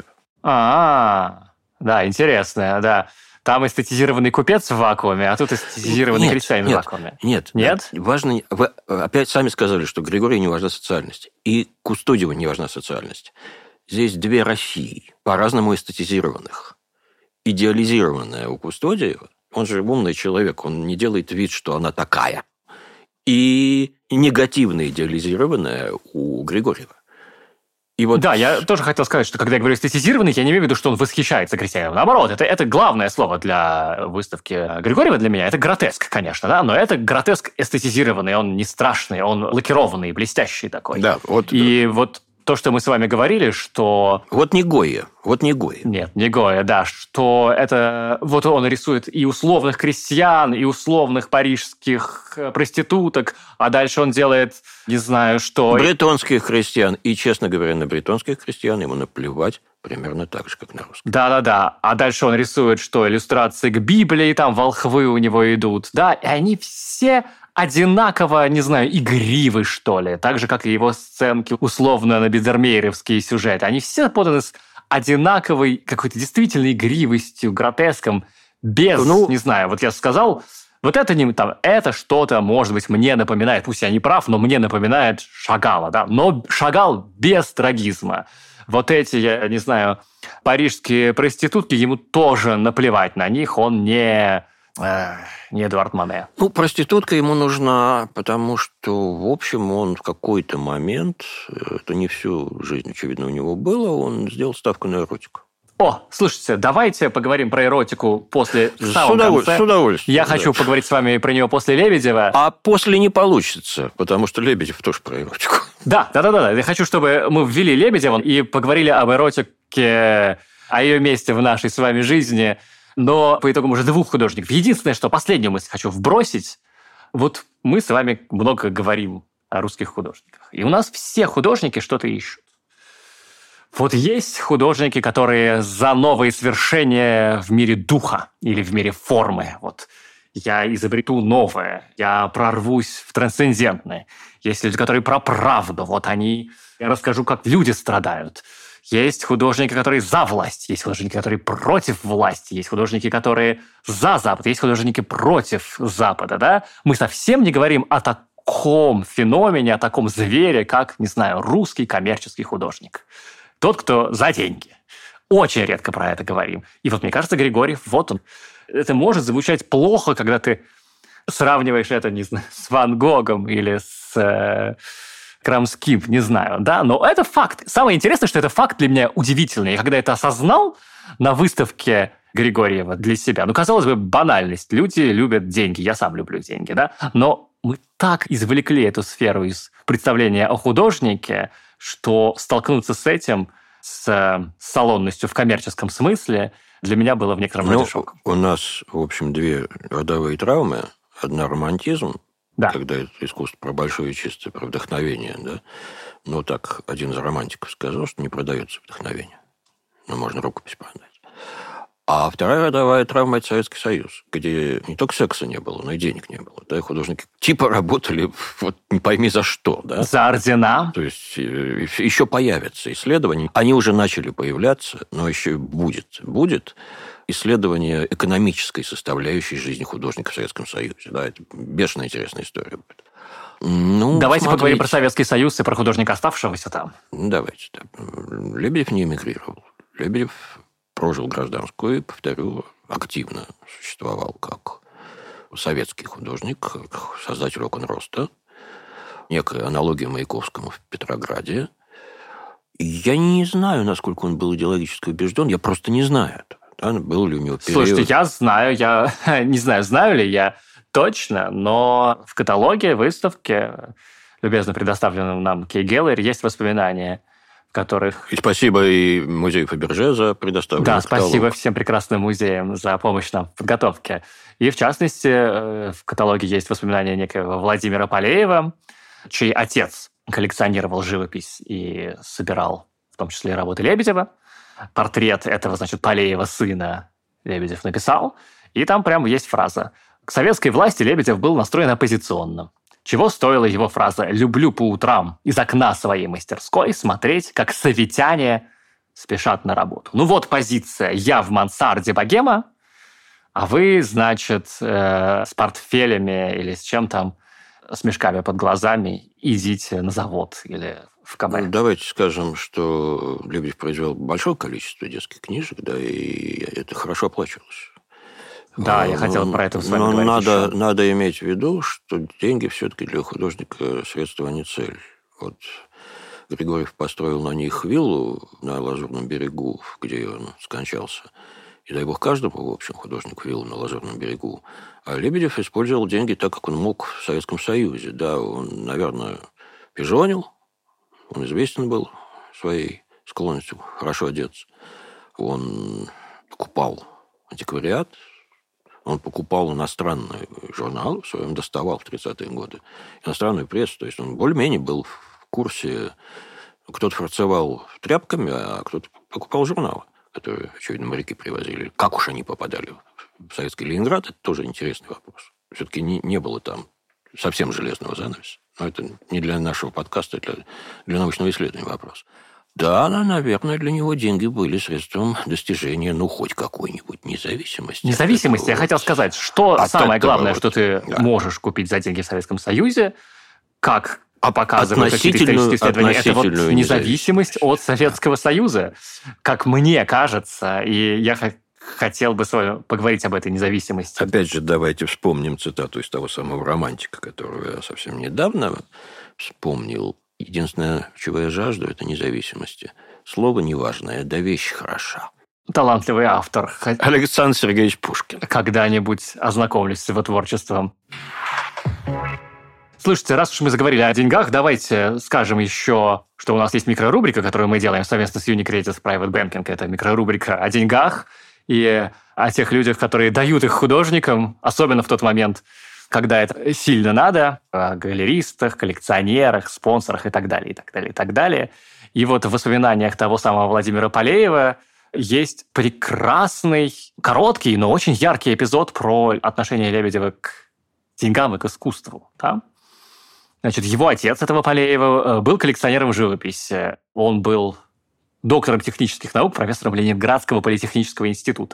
Да, интересно, да. Там эстетизированный купец в вакууме, а тут эстетизированный крестьянин в вакууме. Нет. Важно, вы опять сами сказали, что Григорию не важна социальность. И Кустодиеву не важна социальность. Здесь две России, по-разному эстетизированных. Идеализированная у Кустодиева, он же умный человек, он не делает вид, что она такая. И негативно идеализированная у Григорьева. И вот... Да, я тоже хотел сказать, что когда я говорю эстетизированный, я не имею в виду, что он восхищается крестьянином. Наоборот, это главное слово для выставки Григорьева для меня. Это гротеск, конечно, да, но это гротеск эстетизированный, он не страшный, он лакированный, блестящий такой. Да, вот... И вот то, что мы с вами говорили, что... Вот не Гойя. Нет, не Гойя, да, что это... Вот он рисует и условных крестьян, и условных парижских проституток, а дальше он делает, не знаю, что... Бретонских крестьян. И, честно говоря, на бретонских крестьян ему наплевать примерно так же, как на русских. Да. А дальше он рисует, что иллюстрации к Библии, там волхвы у него идут, да, и они все... одинаково, не знаю, игривы, что ли. Так же, как и его сценки, условно, на бедермейеровские сюжеты. Они все поданы с одинаковой какой-то действительно игривостью, гротеском, без, не знаю, вот я сказал, вот это не там, это что-то, может быть, мне напоминает, пусть я не прав, но мне напоминает Шагала, да, но Шагал без трагизма. Вот эти, я не знаю, парижские проститутки, ему тоже наплевать на них, он не Эдуард Мане. Проститутка ему нужна, потому что, в общем, он в какой-то момент, это не всю жизнь, очевидно, у него было, он сделал ставку на эротику. Слушайте, давайте поговорим про эротику после С удовольствием. Я хочу поговорить с вами про нее после Лебедева. А после не получится, потому что Лебедев тоже про эротику. Да. Я хочу, чтобы мы ввели Лебедева и поговорили об эротике, о ее месте в нашей с вами жизни. Но по итогам уже двух художников. Единственное, что последнюю мысль хочу вбросить. Вот мы с вами много говорим о русских художниках. И у нас все художники что-то ищут. Вот есть художники, которые за новые свершения в мире духа или в мире формы. Вот я изобрету новое, я прорвусь в трансцендентное. Есть люди, которые про правду. Вот они... Я расскажу, как люди страдают. Есть художники, которые за власть, есть художники, которые против власти, есть художники, которые за Запад, есть художники против Запада, да? Мы совсем не говорим о таком феномене, о таком звере, как, не знаю, русский коммерческий художник. Тот, кто за деньги. Очень редко про это говорим. И вот мне кажется, Григорьев, вот он. Это может звучать плохо, когда ты сравниваешь это, не знаю, с Ван Гогом или с... Крамским, не знаю, да, но это факт. Самое интересное, что это факт для меня удивительный. Я когда это осознал на выставке Григорьева для себя, казалось бы, банальность. Люди любят деньги, я сам люблю деньги, да, но мы так извлекли эту сферу из представления о художнике, что столкнуться с этим, с салонностью в коммерческом смысле, для меня было в некотором роде шоком. У нас, в общем, две родовые травмы. Одна – романтизм, да. Когда это искусство про большое и чистое, про вдохновение, да. Но так один из романтиков сказал, что не продается вдохновение. Но можно рукопись продать. А вторая родовая травма – это Советский Союз, где не только секса не было, но и денег не было. Да, художники типа работали, вот не пойми за что. Да? За ордена. То есть еще появятся исследования. Они уже начали появляться, но еще будет исследование экономической составляющей жизни художника в Советском Союзе. Да, это бешено интересная история будет. Давайте поговорим про Советский Союз и про художника, оставшегося там. Давайте. Да. Лебедев не эмигрировал. Лебедев прожил гражданскую и, повторю, активно существовал как советский художник, как создатель окон-роста. Некая аналогия Маяковскому в Петрограде. Я не знаю, насколько он был идеологически убежден, я просто не знаю этого. Да, был ли у него период? Слушайте, я знаю, я не знаю, знаю ли я точно, но в каталоге выставки, любезно предоставленном нам Кей Гэллери, есть воспоминания, в которых... И спасибо и музею Фаберже за предоставленный Да, каталог. спасибо всем прекрасным музеям за помощь нам в подготовке. И, в частности, в каталоге есть воспоминания некоего Владимира Полеева, чей отец коллекционировал живопись и собирал, в том числе, и работы Лебедева. Портрет этого, значит, Полеева сына Лебедев написал. И там прямо есть фраза: «К советской власти Лебедев был настроен оппозиционно. Чего стоила его фраза: «Люблю по утрам из окна своей мастерской смотреть, как советяне спешат на работу». Ну вот позиция: я в мансарде богема, а вы, значит, с портфелями или с чем там, с мешками под глазами идите на завод или в КБ. Ну, давайте скажем, что Лебедев произвел большое количество детских книжек, да, и это хорошо оплачивалось. Да, я хотел про это с вами говорить Но еще. надо иметь в виду, что деньги все-таки для художника средство, а не цель. Вот Григорьев построил на них виллу на Лазурном берегу, где он скончался. И дай бог каждому, в общем, художнику виллу на Лазурном берегу. А Лебедев использовал деньги так, как он мог в Советском Союзе. Да, он, наверное, пижонил. Он известен был своей склонностью хорошо одеться. Он покупал антиквариат, он покупал иностранные журналы, он доставал в 30-е годы иностранную прессу. То есть он более-менее был в курсе. Кто-то фарцевал тряпками, а кто-то покупал журналы, которые, очевидно, моряки привозили. Как уж они попадали в советский Ленинград, это тоже интересный вопрос. Все-таки не было там совсем железного занавеса. Но это не для нашего подкаста, это для научного исследования вопрос. Да, наверное, для него деньги были средством достижения, хоть какой-нибудь независимости. Независимости, я хотел сказать, что самое главное, что ты можешь купить за деньги в Советском Союзе, как показывают какие-то исторические исследования, это вот независимость от Советского Союза, как мне кажется, и я хотел бы с вами поговорить об этой независимости. Опять же, давайте вспомним цитату из того самого романтика, которую я совсем недавно вспомнил. Единственное, чего я жажду, это независимости. Слово неважное, да вещь хороша. Талантливый автор. Александр Сергеевич Пушкин. Когда-нибудь ознакомлюсь с его творчеством. Слушайте, раз уж мы заговорили о деньгах, давайте скажем еще, что у нас есть микрорубрика, которую мы делаем совместно с Unicredit Private Banking. Это микрорубрика о деньгах и о тех людях, которые дают их художникам, особенно в тот момент, когда это сильно надо, о галеристах, коллекционерах, спонсорах и так далее, и так далее, и так далее. И вот в воспоминаниях того самого Владимира Полеева есть прекрасный, короткий, но очень яркий эпизод про отношение Лебедева к деньгам и к искусству. Да? Значит, его отец, этого Полеева, был коллекционером живописи. Он был доктором технических наук, профессором Ленинградского политехнического института.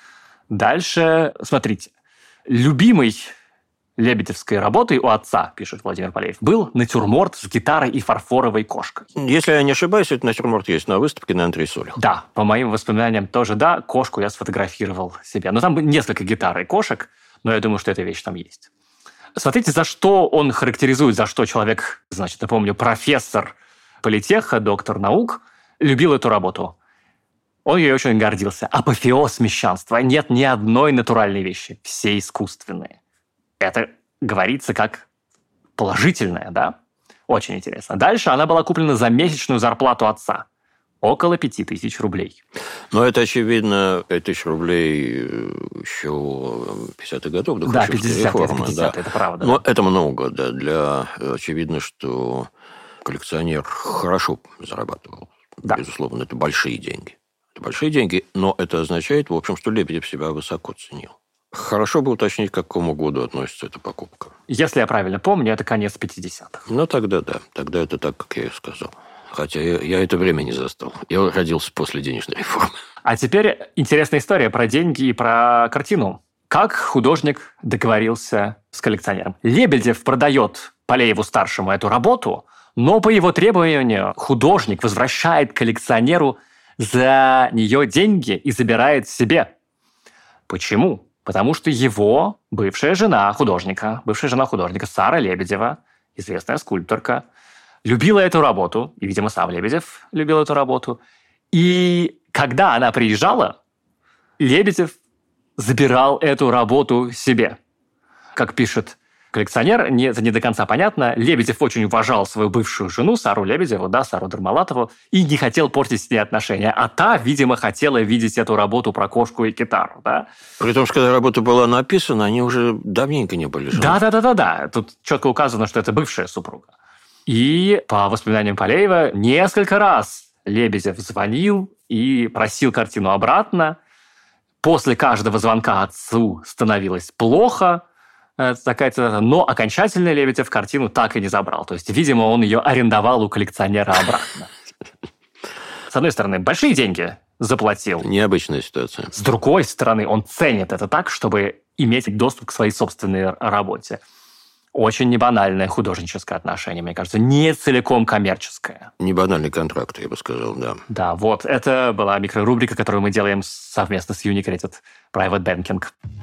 Дальше, смотрите, любимой лебедевской работой у отца, пишет Владимир Полеев, был натюрморт с гитарой и фарфоровой кошкой. Если я не ошибаюсь, этот натюрморт есть на выставке на антресолях. Да, по моим воспоминаниям тоже, да. Кошку я сфотографировал себе. Но там несколько гитар и кошек, но я думаю, что эта вещь там есть. Смотрите, за что он характеризует, за что человек, значит, напомню, профессор политеха, доктор наук, любил эту работу. Он ей очень гордился. Апофеоз мещанства. Нет ни одной натуральной вещи. Все искусственные. Это говорится как положительное, да? Очень интересно. Дальше она была куплена за месячную зарплату отца. Около 5000 рублей. Но это, очевидно, 5000 рублей еще 50-х годов. Да, 50-е, да. Это правда. Но это много, да. Очевидно, что коллекционер хорошо зарабатывал. Да. Безусловно, это большие деньги. Это большие деньги, но это означает, в общем, что Лебедев себя высоко ценил. Хорошо бы уточнить, к какому году относится эта покупка. Если я правильно помню, это конец 50-х. Ну, тогда да. Тогда это так, как я и сказал. Хотя я это время не застал. Я родился после денежной реформы. А теперь интересная история про деньги и про картину. Как художник договорился с коллекционером? Лебедев продает Полееву-старшему эту работу, но по его требованию художник возвращает коллекционеру за нее деньги и забирает себе. Почему? Потому что его бывшая жена художника Сара Лебедева, известная скульпторка, любила эту работу, и, видимо, сам Лебедев любил эту работу. И когда она приезжала, Лебедев забирал эту работу себе. Как пишет коллекционер, это не до конца понятно, Лебедев очень уважал свою бывшую жену, Сару Лебедеву, Сару Дармолатову, и не хотел портить с ней отношения. А та, видимо, хотела видеть эту работу про кошку и гитару. Да? При том, что когда работа была написана, они уже давненько не были женаты. Да. Тут четко указано, что это бывшая супруга. И, по воспоминаниям Полеева, несколько раз Лебедев звонил и просил картину обратно. После каждого звонка отцу становилось плохо, такая цитата, но окончательно Лебедев картину так и не забрал. То есть, видимо, он ее арендовал у коллекционера обратно. С одной стороны, большие деньги заплатил. Необычная ситуация. С другой стороны, он ценит это так, чтобы иметь доступ к своей собственной работе. Очень небанальное художническое отношение, мне кажется, не целиком коммерческое. Небанальный контракт, я бы сказал, да. Да, вот, это была микрорубрика, которую мы делаем совместно с Unicredit Private Banking.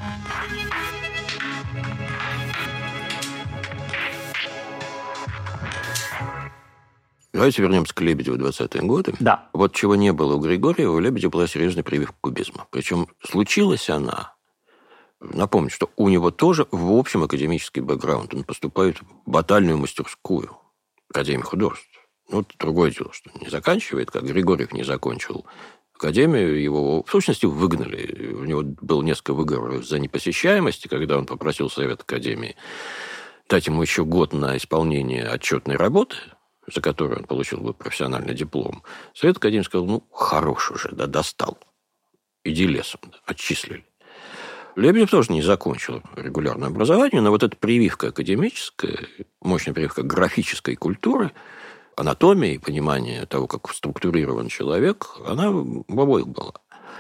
Давайте вернемся к Лебедеву 20-е годы. Да. Вот чего не было у Григорьева, у Лебедева была серьезная прививка кубизма. Причем случилась она, напомню, что у него тоже, в общем, академический бэкграунд. Он поступает в батальную мастерскую Академии художеств. Ну, другое дело, что не заканчивает, как Григорьев не закончил академию. Его, в сущности, выгнали. У него было несколько выговоров за непосещаемость, когда он попросил Совет Академии дать ему еще год на исполнение отчетной работы, за которую он получил бы профессиональный диплом. Совет Академии сказал, хорош уже, достал. Иди лесом, отчислили. Лебедев тоже не закончил регулярное образование, но вот эта прививка академическая, мощная прививка графической культуры, анатомии, понимание того, как структурирован человек, она в обоих была.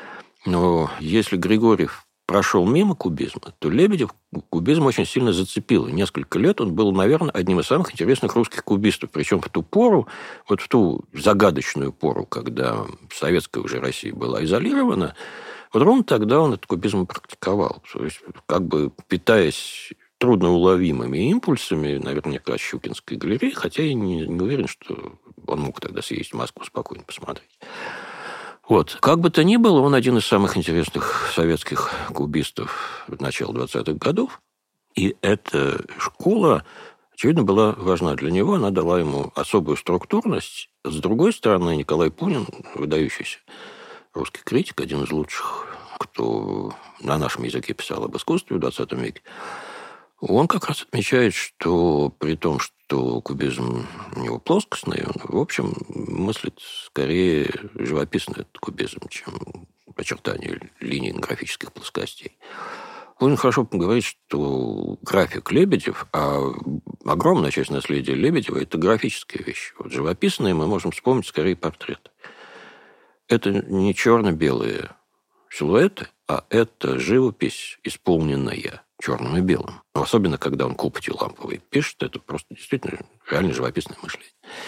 Но если Григорьев прошел мимо кубизма, то Лебедев кубизм очень сильно зацепил. Несколько лет он был, наверное, одним из самых интересных русских кубистов. Причем в ту пору, вот в ту загадочную пору, когда советская уже Россия была изолирована, вот ровно тогда он этот кубизм практиковал. То есть, как бы питаясь трудноуловимыми импульсами, наверняка, Щукинской галереи, хотя я не уверен, что он мог тогда съездить в Москву спокойно посмотреть. Вот. Как бы то ни было, он один из самых интересных советских кубистов начала 20-х годов. И эта школа, очевидно, была важна для него. Она дала ему особую структурность. С другой стороны, Николай Пунин, выдающийся русский критик, один из лучших, кто на нашем языке писал об искусстве в 20 веке, он как раз отмечает, что при том, что кубизм у него плоскостный, он, в общем, мыслит скорее живописный этот кубизм, чем очертания линий графических плоскостей. Он хорошо говорит, что график Лебедев, а огромная часть наследия Лебедева – это графические вещи. Вот живописные мы можем вспомнить скорее портреты. Это не черно-белые силуэты, а это живопись, исполненная черным и белым. Но особенно, когда он копотью ламповой пишет, это просто действительно реально живописное мышление.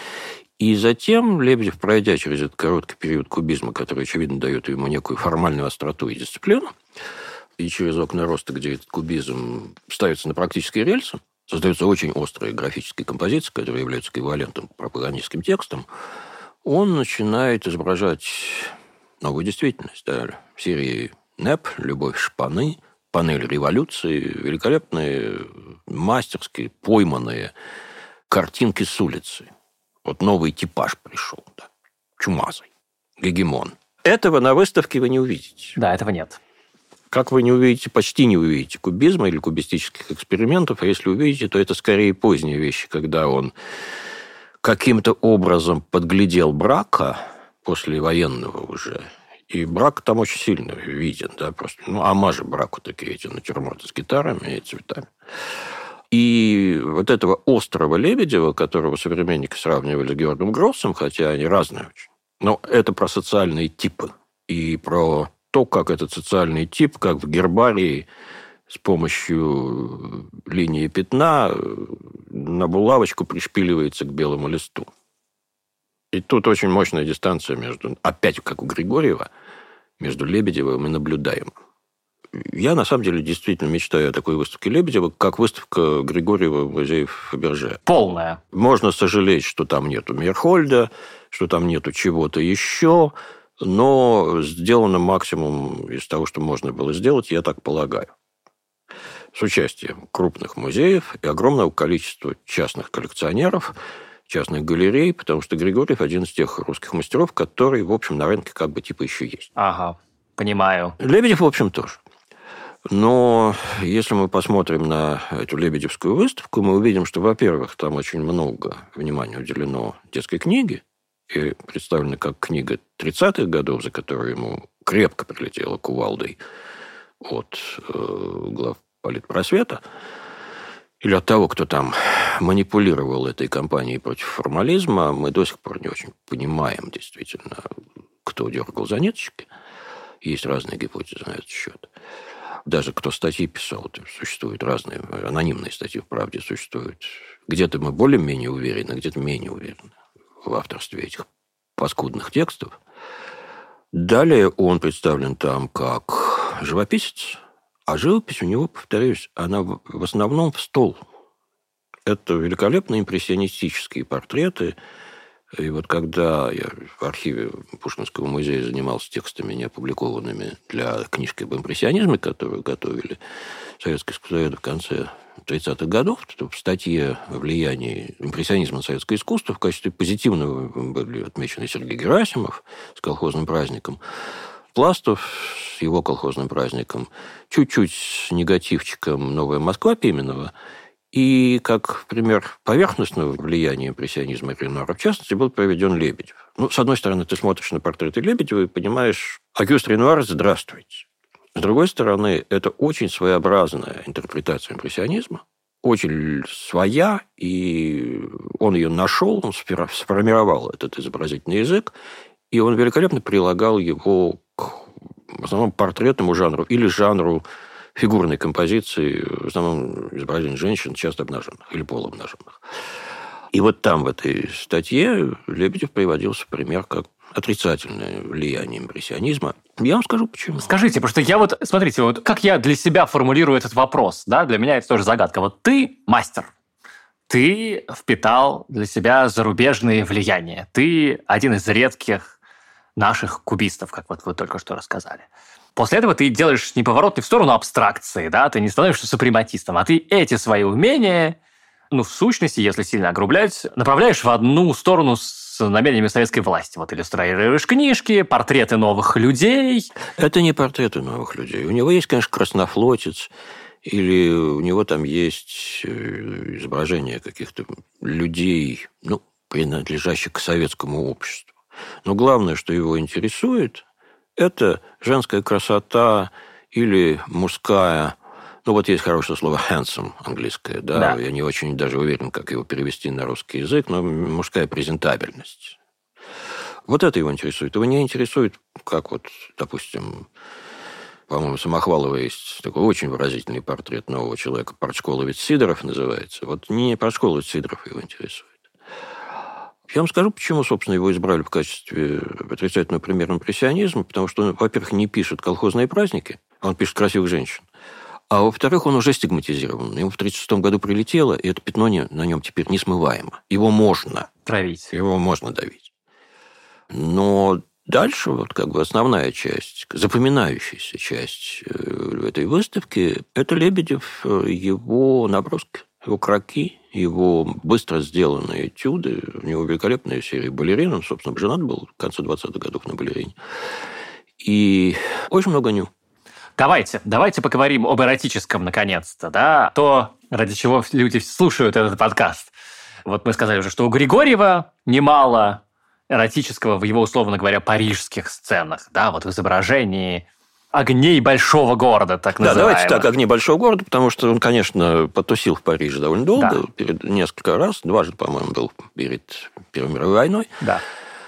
И затем Лебедев, пройдя через этот короткий период кубизма, который, очевидно, дает ему некую формальную остроту и дисциплину, и через окна роста, где этот кубизм ставится на практические рельсы, создаются очень острые графические композиции, которые являются эквивалентом к пропагандистским текстам, он начинает изображать новую действительность. Да, в серии НЭП, «Любовь шпаны», «Панель революции», великолепные, мастерские, пойманные картинки с улицы. Вот новый типаж пришел, да, чумазый, гегемон. Этого на выставке вы не увидите. Да, этого нет. Как вы не увидите, почти не увидите кубизма или кубистических экспериментов, а если увидите, то это скорее поздние вещи, когда он каким-то образом подглядел Брака послевоенного уже. И Брак там очень сильно виден, да, просто, омажи Браку такие эти натюрморты с гитарами и цветами. И вот этого острого Лебедева, которого современники сравнивали с Георгом Гроссом, хотя они разные очень, но это про социальные типы и про то, как этот социальный тип, как в гербарии, с помощью линии пятна на булавочку пришпиливается к белому листу. И тут очень мощная дистанция между, опять как у Григорьева, между Лебедевым и наблюдаемым. Я, на самом деле, действительно мечтаю о такой выставке Лебедева, как выставка Григорьева в музее Фаберже. Полная. Можно сожалеть, что там нету Мейерхольда, что там нету чего-то еще, Но сделано максимум из того, что можно было сделать, я так полагаю. С участием крупных музеев и огромного количества частных коллекционеров, частных галерей, потому что Григорьев один из тех русских мастеров, который, в общем, на рынке как бы типа еще есть. Ага, понимаю. Лебедев, в общем, тоже. Но если мы посмотрим на эту лебедевскую выставку, мы увидим, что, во-первых, там очень много внимания уделено детской книге, и представлена как книга 30-х годов, за которую ему крепко прилетело кувалдой от главполитпросвета, или от того, кто там манипулировал этой кампанией против формализма, мы до сих пор не очень понимаем действительно, кто дергал за ниточки. Есть разные гипотезы на этот счет. Даже кто статьи писал, существуют разные, анонимные статьи в «Правде» существуют. Где-то мы более-менее уверены, где-то менее уверены в авторстве этих паскудных текстов. Далее он представлен там как живописец, а живопись у него, повторюсь, она в основном в стол. Это великолепные импрессионистические портреты. И вот когда я в архиве Пушкинского музея занимался текстами, не опубликованными для книжки об импрессионизме, которую готовили советские искусствоведы в конце 30-х годов, то в статье о влиянии импрессионизма на советское искусство в качестве позитивного были отмечены Сергей Герасимов с колхозным праздником, Пластов с его колхозным праздником, чуть-чуть с негативчиком «Новая Москва» Пименова. И как пример поверхностного влияния импрессионизма Ренуара, в частности, был проведен Лебедев. Ну, с одной стороны, ты смотришь на портреты Лебедева и понимаешь, Агюст Ренуар, здравствуйте. С другой стороны, это очень своеобразная интерпретация импрессионизма, очень своя, и он ее нашел, он сформировал этот изобразительный язык, и он великолепно прилагал его к в основном портретному жанру или жанру фигурной композиции, в основном изображение женщин, часто обнаженных или полуобнаженных. И вот там, в этой статье, Лебедев приводился в пример как отрицательное влияние импрессионизма. Я вам скажу, почему. Скажите, потому что я вот, смотрите, вот как я для себя формулирую этот вопрос, да, для меня это тоже загадка. Вот ты мастер, ты впитал для себя зарубежные влияния, ты один из редких наших кубистов, как вот вы только что рассказали. После этого ты делаешь неповоротный в сторону абстракции, да, ты не становишься супрематистом, а ты эти свои умения, ну, в сущности, если сильно огрублять, направляешь в одну сторону с намерениями советской власти. Вот иллюстрируешь книжки, портреты новых людей. Это не портреты новых людей. У него есть, конечно, краснофлотец, или у него там есть изображение каких-то людей, ну, принадлежащих к советскому обществу. Но главное, что его интересует, это женская красота или мужская. Ну, вот есть хорошее слово handsome английское, да? Я не очень даже уверен, как его перевести на русский язык, но мужская презентабельность. Вот это его интересует. Его не интересует, как вот, допустим, по-моему, Самохвалова есть такой очень выразительный портрет нового человека, Парчколовец Сидоров называется. Вот не Парчколовец Сидоров его интересует. Я вам скажу, почему, собственно, его избрали в качестве отрицательного примера импрессионизма, потому что он, во-первых, не пишет колхозные праздники, он пишет красивых женщин, а во-вторых, он уже стигматизирован. Ему в 1936 году прилетело, и это пятно на нем теперь несмываемо. Его можно травить. Его можно давить. Но дальше вот как бы основная часть, запоминающаяся часть этой выставки, это Лебедев, его наброски, его кроки, его быстро сделанные этюды. У него великолепная серия балерин. Он, собственно, женат был в конце 20-х годов на балерине. И очень много ню. Давайте поговорим об эротическом, наконец-то, да? То, ради чего люди слушают этот подкаст. Вот мы сказали уже, что у Григорьева немало эротического в его, условно говоря, парижских сценах, да, вот в изображении огней большого города, так называемого. Да, давайте так, огни большого города, потому что он, конечно, потусил в Париже довольно долго, несколько раз, дважды, по-моему, был перед Первой мировой войной. Да.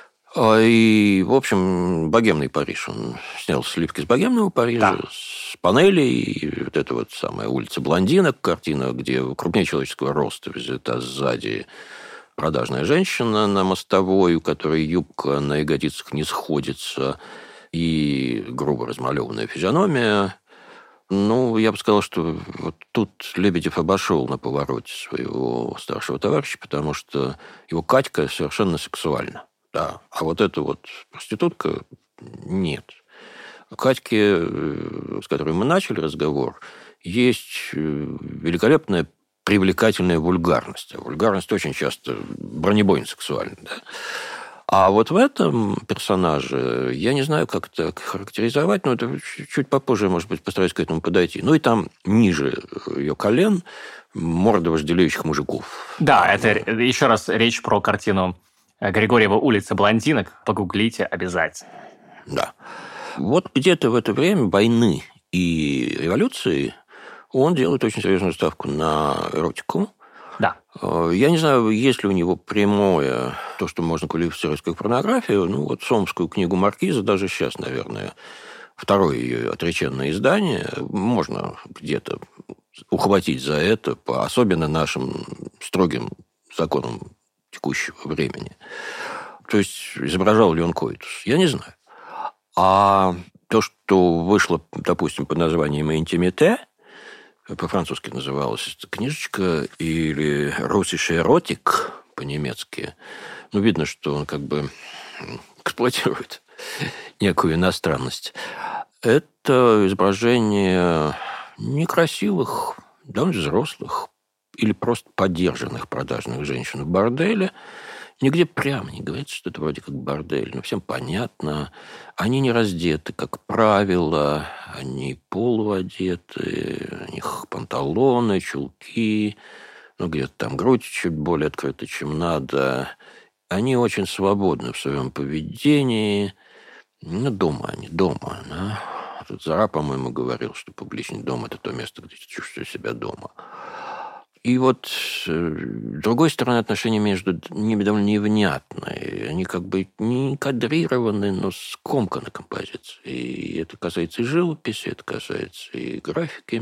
И, в общем, богемный Париж. Он снял сливки с богемного Парижа, с панелей, и вот эта вот самая улица Блондинок, картина, где крупнее человеческого роста взята сзади продажная женщина на мостовой, у которой юбка на ягодицах не сходится, и грубо размалеванная физиономия. Ну, я бы сказал, что вот тут Лебедев обошел на повороте своего старшего товарища, потому что его Катька совершенно сексуальна. Да. А вот эта вот проститутка Нет. У Катьки, с которой мы начали разговор, есть великолепная привлекательная вульгарность. А вульгарность очень часто бронебойно сексуальна. Да? А вот в этом персонаже я не знаю, как это характеризовать, но это чуть попозже, может быть, постараюсь к этому подойти. Ну и там ниже ее колен морда вожделеющих мужиков. Да, это еще раз речь про картину Григорьева «Улица блондинок». Погуглите обязательно. Да. Вот где-то в это время войны и революции он делает очень серьезную ставку на эротику. Да. Я не знаю, есть ли у него прямое то, что можно квалифицировать как порнографию. Ну, вот Сомскую книгу Маркиза даже сейчас, наверное, второе ее отреченное издание, можно где-то ухватить за это по особенно нашим строгим законам текущего времени. То есть, изображал ли он коитус? Я не знаю. А то, что вышло, допустим, под названием «Интимите», по-французски называлась эта книжечка, или «Russische Erotik» по-немецки. Ну, видно, что он как бы эксплуатирует некую иностранность. Это изображение некрасивых, довольно взрослых или просто подержанных продажных женщин в борделе. Нигде прямо не говорится, что это вроде как бордель. Но всем понятно. Они не раздеты, как правило. Они полуодеты. У них панталоны, чулки. Ну, где-то там грудь чуть более открыта, чем надо. Они очень свободны в своем поведении. Ну, дома они, дома. Да? Тут Зара, по-моему, говорил, что публичный дом – это то место, где ты чувствуешь себя дома. И вот, с другой стороны, отношения между ними довольно невнятные. Они как бы не кадрированы, но скомканы композиции. И это касается и живописи, это касается и графики.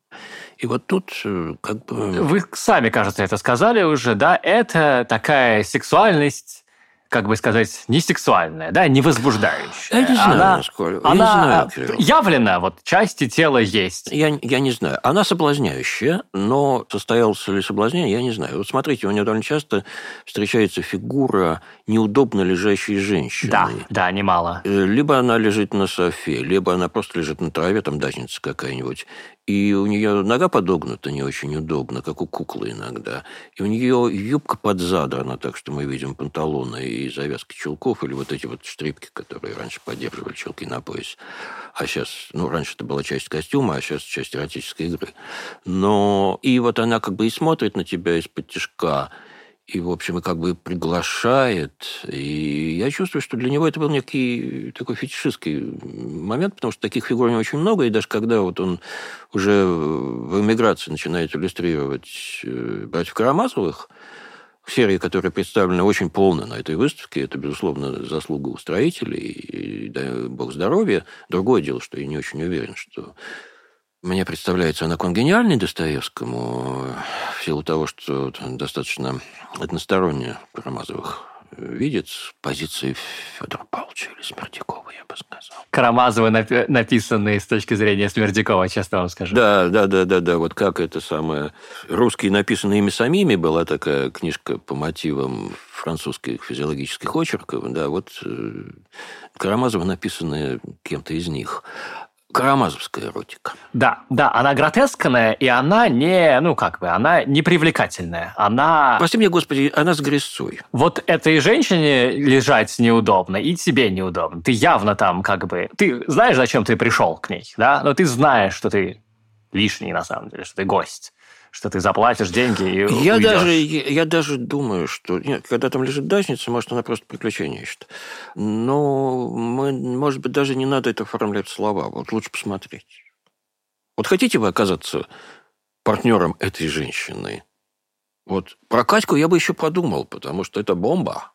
И вот тут как бы... Вы сами, кажется, это сказали уже, да? Это такая сексуальность, как бы сказать, не сексуальная, да, не возбуждающая. Я не знаю, насколько. Она не знаю, явлена, вот части тела есть. Я не знаю. Она соблазняющая, но состоялся ли соблазнение, я не знаю. Вот смотрите, у нее довольно часто встречается фигура неудобно лежащей женщины. Да, немало. Либо она лежит на софе, либо она просто лежит на траве, там дачница какая-нибудь. И у нее нога подогнута не очень удобно, как у куклы иногда. И у нее юбка подзадрана, так что мы видим панталоны и завязки чулков, или вот эти вот штрипки, которые раньше поддерживали чулки на пояс. А сейчас, раньше это была часть костюма, а сейчас часть эротической игры. Но и вот она как бы и смотрит на тебя из-под тишка, и, в общем, и как бы приглашает. И я чувствую, что для него это был некий такой фетишистский момент, потому что таких фигур у него очень много, и даже когда вот он уже в эмиграции начинает иллюстрировать «Братьев Карамазовых», серии, которые представлены очень полно на этой выставке, это, безусловно, заслуга устроителей, и дай бог здоровья. Другое дело, что я не очень уверен, что... Мне представляется она конгениальной Достоевскому в силу того, что достаточно односторонне Карамазовых видит с позиции Федора Павловича или Смердякова, я бы сказал. Карамазовы написанные с точки зрения Смердякова, честно вам скажу. Да. Вот как это самое... Русские, написанные ими самими, была такая книжка по мотивам французских физиологических очерков. Да, вот Карамазовы, написанные кем-то из них. Карамазовская эротика. Да, она гротескная, и она не, она не привлекательная. Она... Прости меня, Господи, она с грязцой. Вот этой женщине лежать неудобно, и тебе неудобно. Ты явно там Ты знаешь, зачем ты пришел к ней, да? Но ты знаешь, что ты лишний, на самом деле, что ты гость, что ты заплатишь деньги и уйдешь. Я даже думаю, что... когда там лежит дачница, может, она просто приключения ищет. Но, может быть, даже не надо это оформлять в слова. Вот лучше посмотреть. Вот хотите вы оказаться партнером этой женщины? Вот про Катьку я бы еще подумал, потому что это бомба.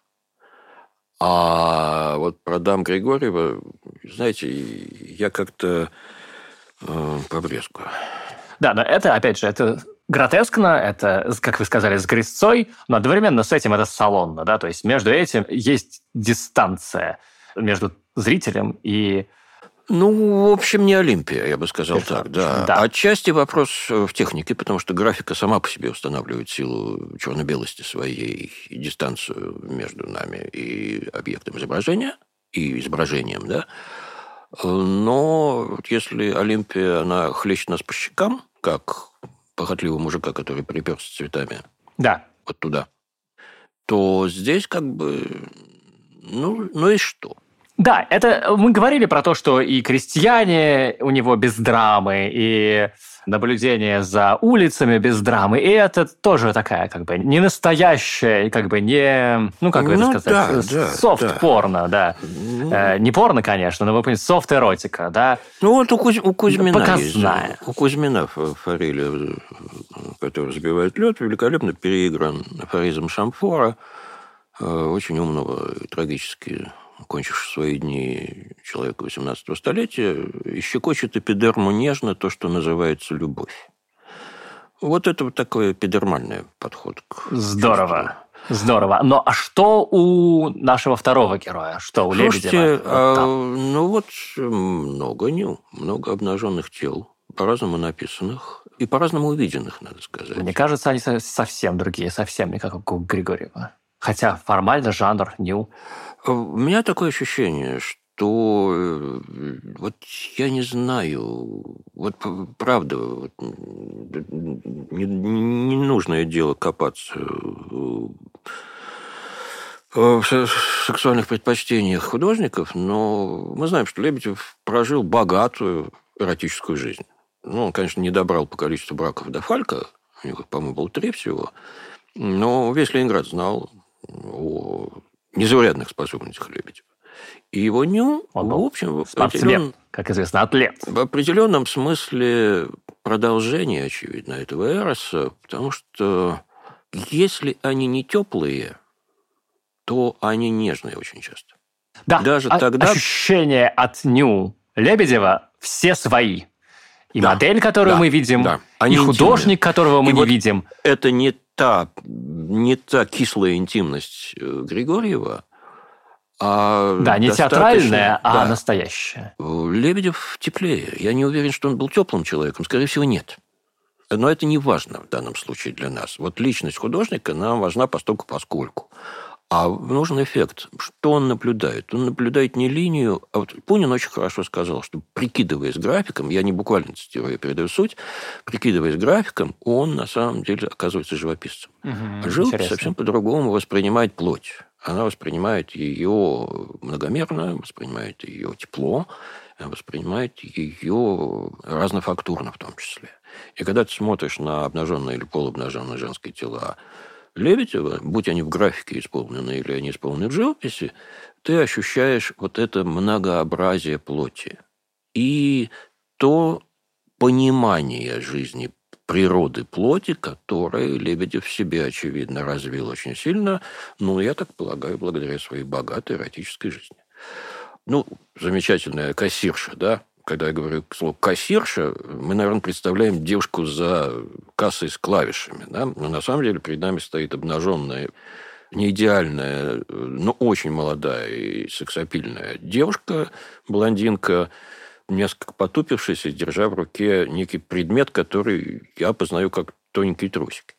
А вот про дам Григорьева, знаете, я как-то побрезгую. Да, но это, опять же, это гротескно, это, как вы сказали, с грязцой, но одновременно с этим это салонно, да, то есть между этим есть дистанция между зрителем и... в общем, не Олимпия, я бы сказал так, да. Отчасти вопрос в технике, потому что графика сама по себе устанавливает силу черно-белости своей и дистанцию между нами и объектом изображения. и изображением, да. Но если Олимпия, она хлещет нас по щекам, как похотливого мужика, который приперся с цветами вот туда, то здесь как бы, ну и что? Да, это мы говорили про то, что и крестьяне у него без драмы, и наблюдение за улицами без драмы, и это тоже такая как бы не настоящая, как бы не, как это сказать, софт-порно, да. Не порно, конечно, но вы понимаете, софт-эротика, да. Ну вот у Кузьмина показная. Есть. У Кузьмина Форели, который разбивает лед, великолепно переигран афоризм Шамфора, очень умного, трагически кончившего свои дни человека XVIII столетия, и щекочет эпидерму нежно то, что называется любовь. Вот это вот такой эпидермальный подход к Здорово. Чувству. Здорово. Но а что у нашего второго героя? Что у Лебедева? Много обнаженных тел, по-разному написанных и по-разному увиденных, надо сказать. Мне кажется, они совсем другие, совсем не как у Григорьева. Хотя формально жанр ню. У меня такое ощущение, что вот я не знаю, вот правда, вот, не нужное дело копаться в сексуальных предпочтениях художников, но мы знаем, что Лебедев прожил богатую эротическую жизнь. Он, конечно, не добрал по количеству браков до Фалька, у него, по-моему, было 3 всего, но весь Ленинград знал о незаурядных способностях Лебедева. И его ню, в общем... Спортсмен, как известно, атлет. В определенном смысле продолжение, очевидно, этого эроса, потому что если они не теплые, то они нежные очень часто. Да, даже тогда... ощущения от ню Лебедева все свои. И модель, которую мы видим, и художник, которого мы не видим. Это не та кислая интимность Григорьева, не театральная, а настоящая. Лебедев теплее. Я не уверен, что он был теплым человеком. Скорее всего, нет. Но это не важно в данном случае для нас. Вот личность художника нам важна постольку-поскольку. А нужен эффект. Что он наблюдает? Он наблюдает не линию, а вот Бунин очень хорошо сказал, что прикидываясь графиком, я не буквально цитирую, я передаю суть, прикидываясь графиком, он на самом деле оказывается живописцем. Живопись совсем по-другому воспринимает плоть. Она воспринимает ее многомерно, воспринимает ее тепло, воспринимает ее разнофактурно в том числе. И когда ты смотришь на обнаженные или полуобнаженные женские тела Лебедева, будь они в графике исполнены или они исполнены в живописи, ты ощущаешь вот это многообразие плоти. И то понимание жизни природы плоти, которое Лебедев в себе, очевидно, развил очень сильно, я так полагаю, благодаря своей богатой эротической жизни. Замечательная кассирша, да? Когда я говорю слово «кассирша», мы, наверное, представляем девушку за кассой с клавишами. Да? Но на самом деле перед нами стоит обнаженная, не идеальная, но очень молодая и сексапильная девушка, блондинка, несколько потупившаяся, держа в руке некий предмет, который я познаю как тоненький трусик.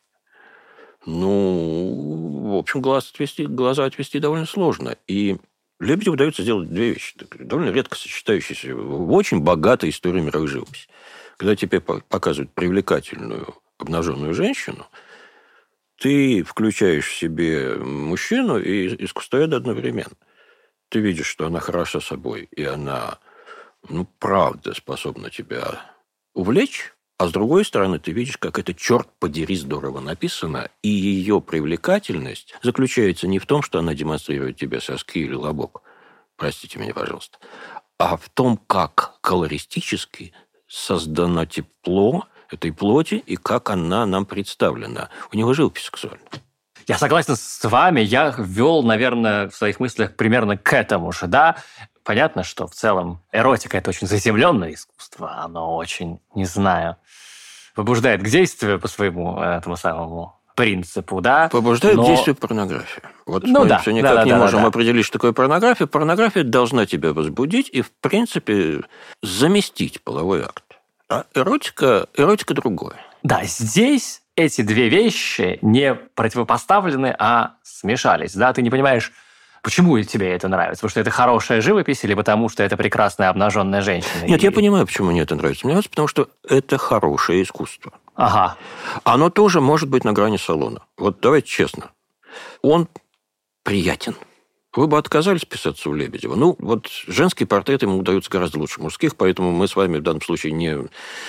В общем, глаза отвести довольно сложно. И Лебедеву удается сделать 2 вещи, довольно редко сочетающиеся в очень богатой истории мировой живописи. Когда тебе показывают привлекательную обнаженную женщину, ты включаешь в себе мужчину и искусствоведа одновременно. Ты видишь, что она хороша собой, и она, правда способна тебя увлечь, а с другой стороны, ты видишь, как это, черт подери, здорово написано, и ее привлекательность заключается не в том, что она демонстрирует тебе соски или лобок, простите меня, пожалуйста, а в том, как колористически создано тепло этой плоти и как она нам представлена. У него живопись сексуальна. Я согласен с вами. Я ввел, наверное, в своих мыслях примерно к этому же, да? Понятно, что в целом эротика – это очень заземленное искусство. Оно очень, не знаю, побуждает к действию по своему этому самому принципу, да? Побуждает к действию порнографии. Вот мы все никак не можем определить, что такое порнография. Порнография должна тебя возбудить и, в принципе, заместить половой акт. А эротика другое. Да, здесь эти 2 вещи не противопоставлены, а смешались. Да? Ты не понимаешь, Почему тебе это нравится? Потому что это хорошая живопись или потому что это прекрасная обнаженная женщина? Нет, я понимаю, почему мне это нравится. Мне нравится, потому что это хорошее искусство. Ага. Оно тоже может быть на грани салона. Вот давайте честно. Он приятен. Вы бы отказались писаться у Лебедева? Ну, вот женские портреты ему удаются гораздо лучше мужских, поэтому мы с вами в данном случае не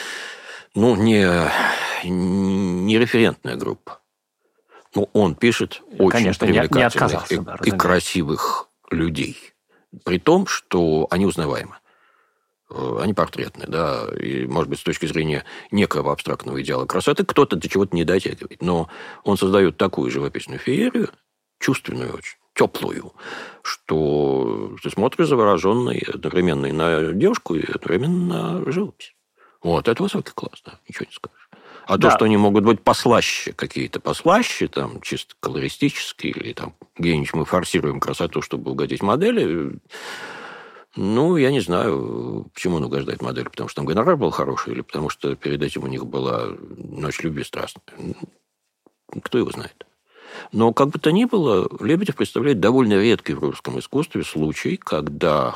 референтная группа. Но он пишет очень Конечно, привлекательных не и красивых людей. При том, что они узнаваемы. Они портретные, да, и, может быть, с точки зрения некого абстрактного идеала красоты, кто-то до чего-то не дотягивает. Но он создает такую живописную феерию, чувственную очень, теплую, что ты смотришь завороженно одновременно и на девушку, и одновременно на живопись. Вот, это высокий класс, да, ничего не скажешь. А да. То, что они могут быть послаще, какие-то послаще, там, чисто колористические, или там где-нибудь мы форсируем красоту, чтобы угодить модели, ну, я не знаю, почему он угождает модели, потому что там гонорар был хороший, или потому что перед этим у них была ночь любви страстная. Кто его знает. Но, как бы то ни было, Лебедев представляет довольно редкий в русском искусстве случай, когда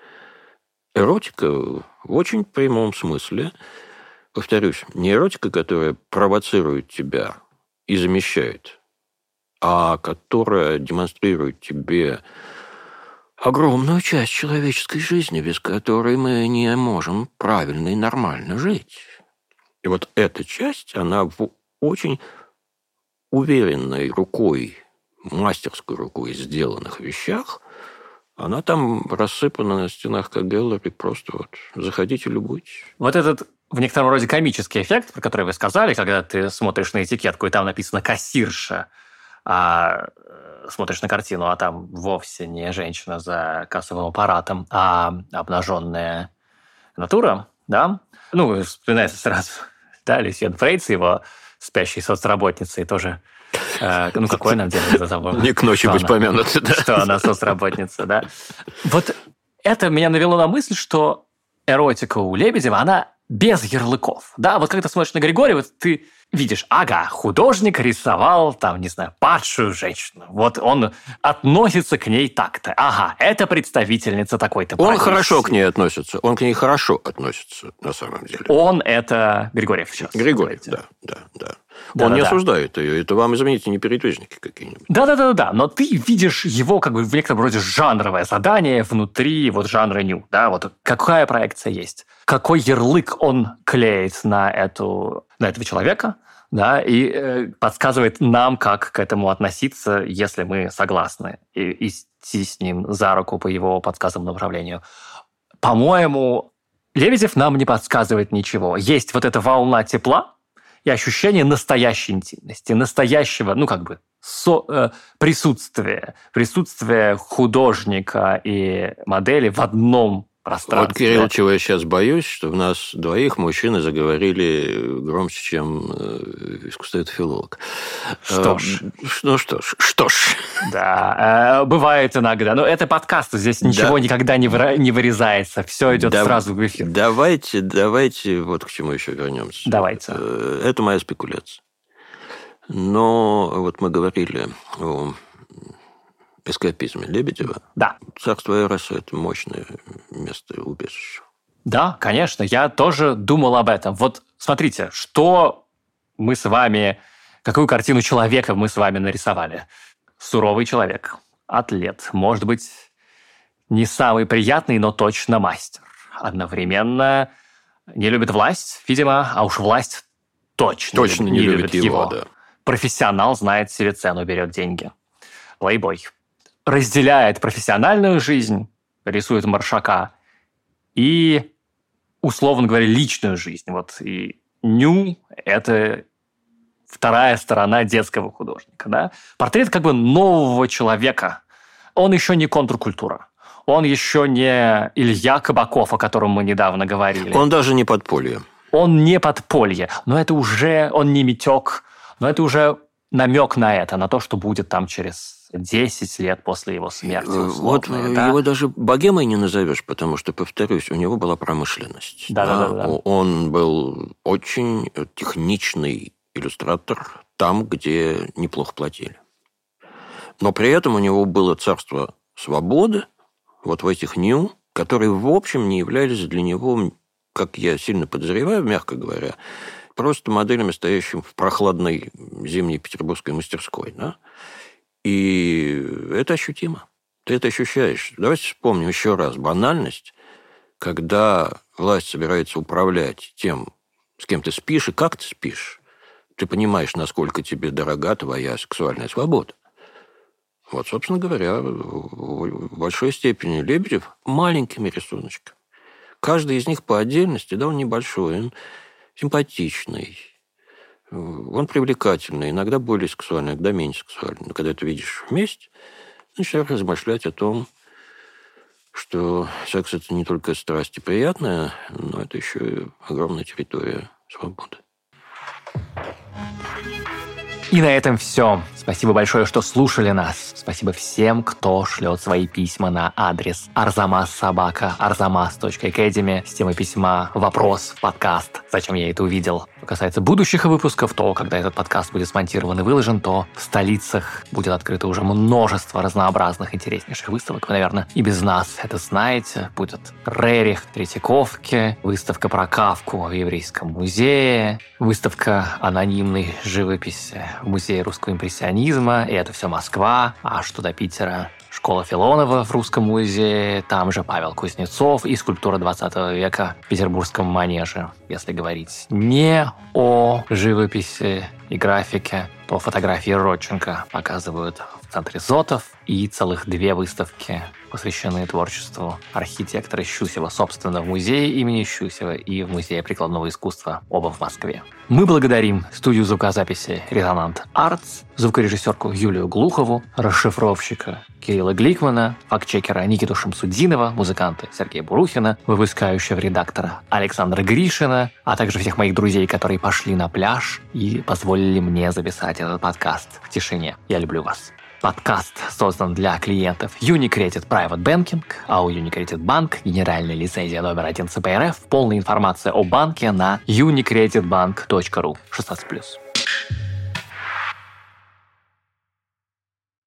эротика в очень прямом смысле, повторюсь, не эротика, которая провоцирует тебя и замещает, а которая демонстрирует тебе огромную часть человеческой жизни, без которой мы не можем правильно и нормально жить. И вот эта часть, она в очень уверенной рукой, мастерской рукой сделанных вещах, она там рассыпана на стенах, как галерея, просто вот заходите, любуйтесь. Вот этот в некотором роде комический эффект, про который вы сказали, когда ты смотришь на этикетку, и там написано «кассирша», а смотришь на картину, а там вовсе не женщина за кассовым аппаратом, а обнаженная натура, да? Ну, вспоминается сразу, да, Люсьен Фрейц, его спящей соцработницей тоже. Ну, какой нам делать за собой? Не к ночи быть помянутой, да. Что она соцработница, да. Вот это меня навело на мысль, что эротика у Лебедева, она без ярлыков, да. Вот когда ты смотришь на Григория, вот ты видишь, ага, художник рисовал, там, не знаю, падшую женщину. Вот он относится к ней так-то. Ага, это представительница такой-то профессии. Он хорошо к ней относится. Он к ней хорошо относится, на самом деле. Он это Григорьев сейчас. Григорьев, да. Он не осуждает ее. Это вам, извините, не передвижники какие-нибудь. Да. Но ты видишь его как бы в некотором роде жанровое задание внутри вот жанра ню. Да, вот какая проекция есть. Какой ярлык он клеит на этого человека, да, и подсказывает нам, как к этому относиться, если мы согласны, и идти с ним за руку по его подсказанному направлению. По-моему, Лебедев нам не подсказывает ничего. Есть вот эта волна тепла и ощущение настоящей интимности, настоящего, присутствия художника и модели в одном пространстве. Вот, Кирилл, чего я сейчас боюсь, что в нас двоих мужчины заговорили громче, чем искусствовед-филолог. Что ж. Да, бывает иногда. Но это подкаст, здесь ничего никогда не вырезается. Все идет сразу в эфир. Давайте вот к чему еще вернемся. Давайте. Это моя спекуляция. Но вот мы говорили о эскапизме Лебедева. Да. Царство Эроса – это мощное место убежища. Да, конечно. Я тоже думал об этом. Вот смотрите, что мы с вами... Какую картину человека мы с вами нарисовали? Суровый человек, атлет. Может быть, не самый приятный, но точно мастер. Одновременно не любит власть, видимо, а уж власть точно не любит его. Да. Профессионал знает себе цену, берет деньги. Плейбой. Разделяет профессиональную жизнь, рисует маршака, и, условно говоря, личную жизнь. Вот и ню – это вторая сторона детского художника. Да? Портрет как бы нового человека. Он еще не контркультура. Он еще не Илья Кабаков, о котором мы недавно говорили. Он даже не подполье. Он не подполье, но это уже, он не митек, но это уже намек на это, на то, что будет там через 10 лет после его смерти. Вот да? Его даже богемой не назовешь, потому что, повторюсь, у него была промышленность. Да. Он был очень техничный иллюстратор там, где неплохо платили. Но при этом у него было царство свободы, вот в этих ню, которые, в общем, не являлись для него, как я сильно подозреваю, мягко говоря, просто моделями, стоящими в прохладной зимней петербургской мастерской. Да? И это ощутимо. Ты это ощущаешь. Давайте вспомним еще раз банальность, когда власть собирается управлять тем, с кем ты спишь и как ты спишь. Ты понимаешь, насколько тебе дорога твоя сексуальная свобода. Вот, собственно говоря, в большой степени Лебедев маленькими рисуночками. Каждый из них по отдельности, да, он небольшой, он симпатичный, он привлекательный, иногда более сексуальный, иногда менее сексуальный. Но когда ты видишь вместе, начинаешь размышлять о том, что секс – это не только страсть и приятное, но это еще и огромная территория свободы. И на этом все. Спасибо большое, что слушали нас. Спасибо всем, кто шлет свои письма на адрес arzamas@arzamas.academy с темой письма «Вопрос в подкаст. Зачем я это увидел?». Что касается будущих выпусков, то, когда этот подкаст будет смонтирован и выложен, то в столицах будет открыто уже множество разнообразных интереснейших выставок. Вы, наверное, и без нас это знаете. Будет Рерих в Третьяковке, выставка про Кафку в Еврейском музее, выставка анонимной живописи в Музее русского импрессионизма, и это все Москва, аж туда Питера. Школа Филонова в Русском музее, там же Павел Кузнецов и скульптура 20 века в Петербургском манеже. Если говорить не о живописи и графике, то фотографии Родченко показывают в центре Зотов, и целых 2 выставки, посвященные творчеству архитектора Щусева, собственно, в музее имени Щусева и в Музее прикладного искусства, оба в Москве. Мы благодарим студию звукозаписи «Резонант Артс», звукорежиссерку Юлию Глухову, расшифровщика Кирилла Гликмана, фактчекера Никиту Шамсудинова, музыканта Сергея Бурухина, выпускающего редактора Александра Гришина, а также всех моих друзей, которые пошли на пляж и позволили мне записать этот подкаст в тишине. Я люблю вас. Подкаст создан для клиентов Unicredit Private Banking, а у Unicredit Bank генеральная лицензия номер 1 ЦП РФ. Полная информация о банке на unicreditbank.ru. 16+.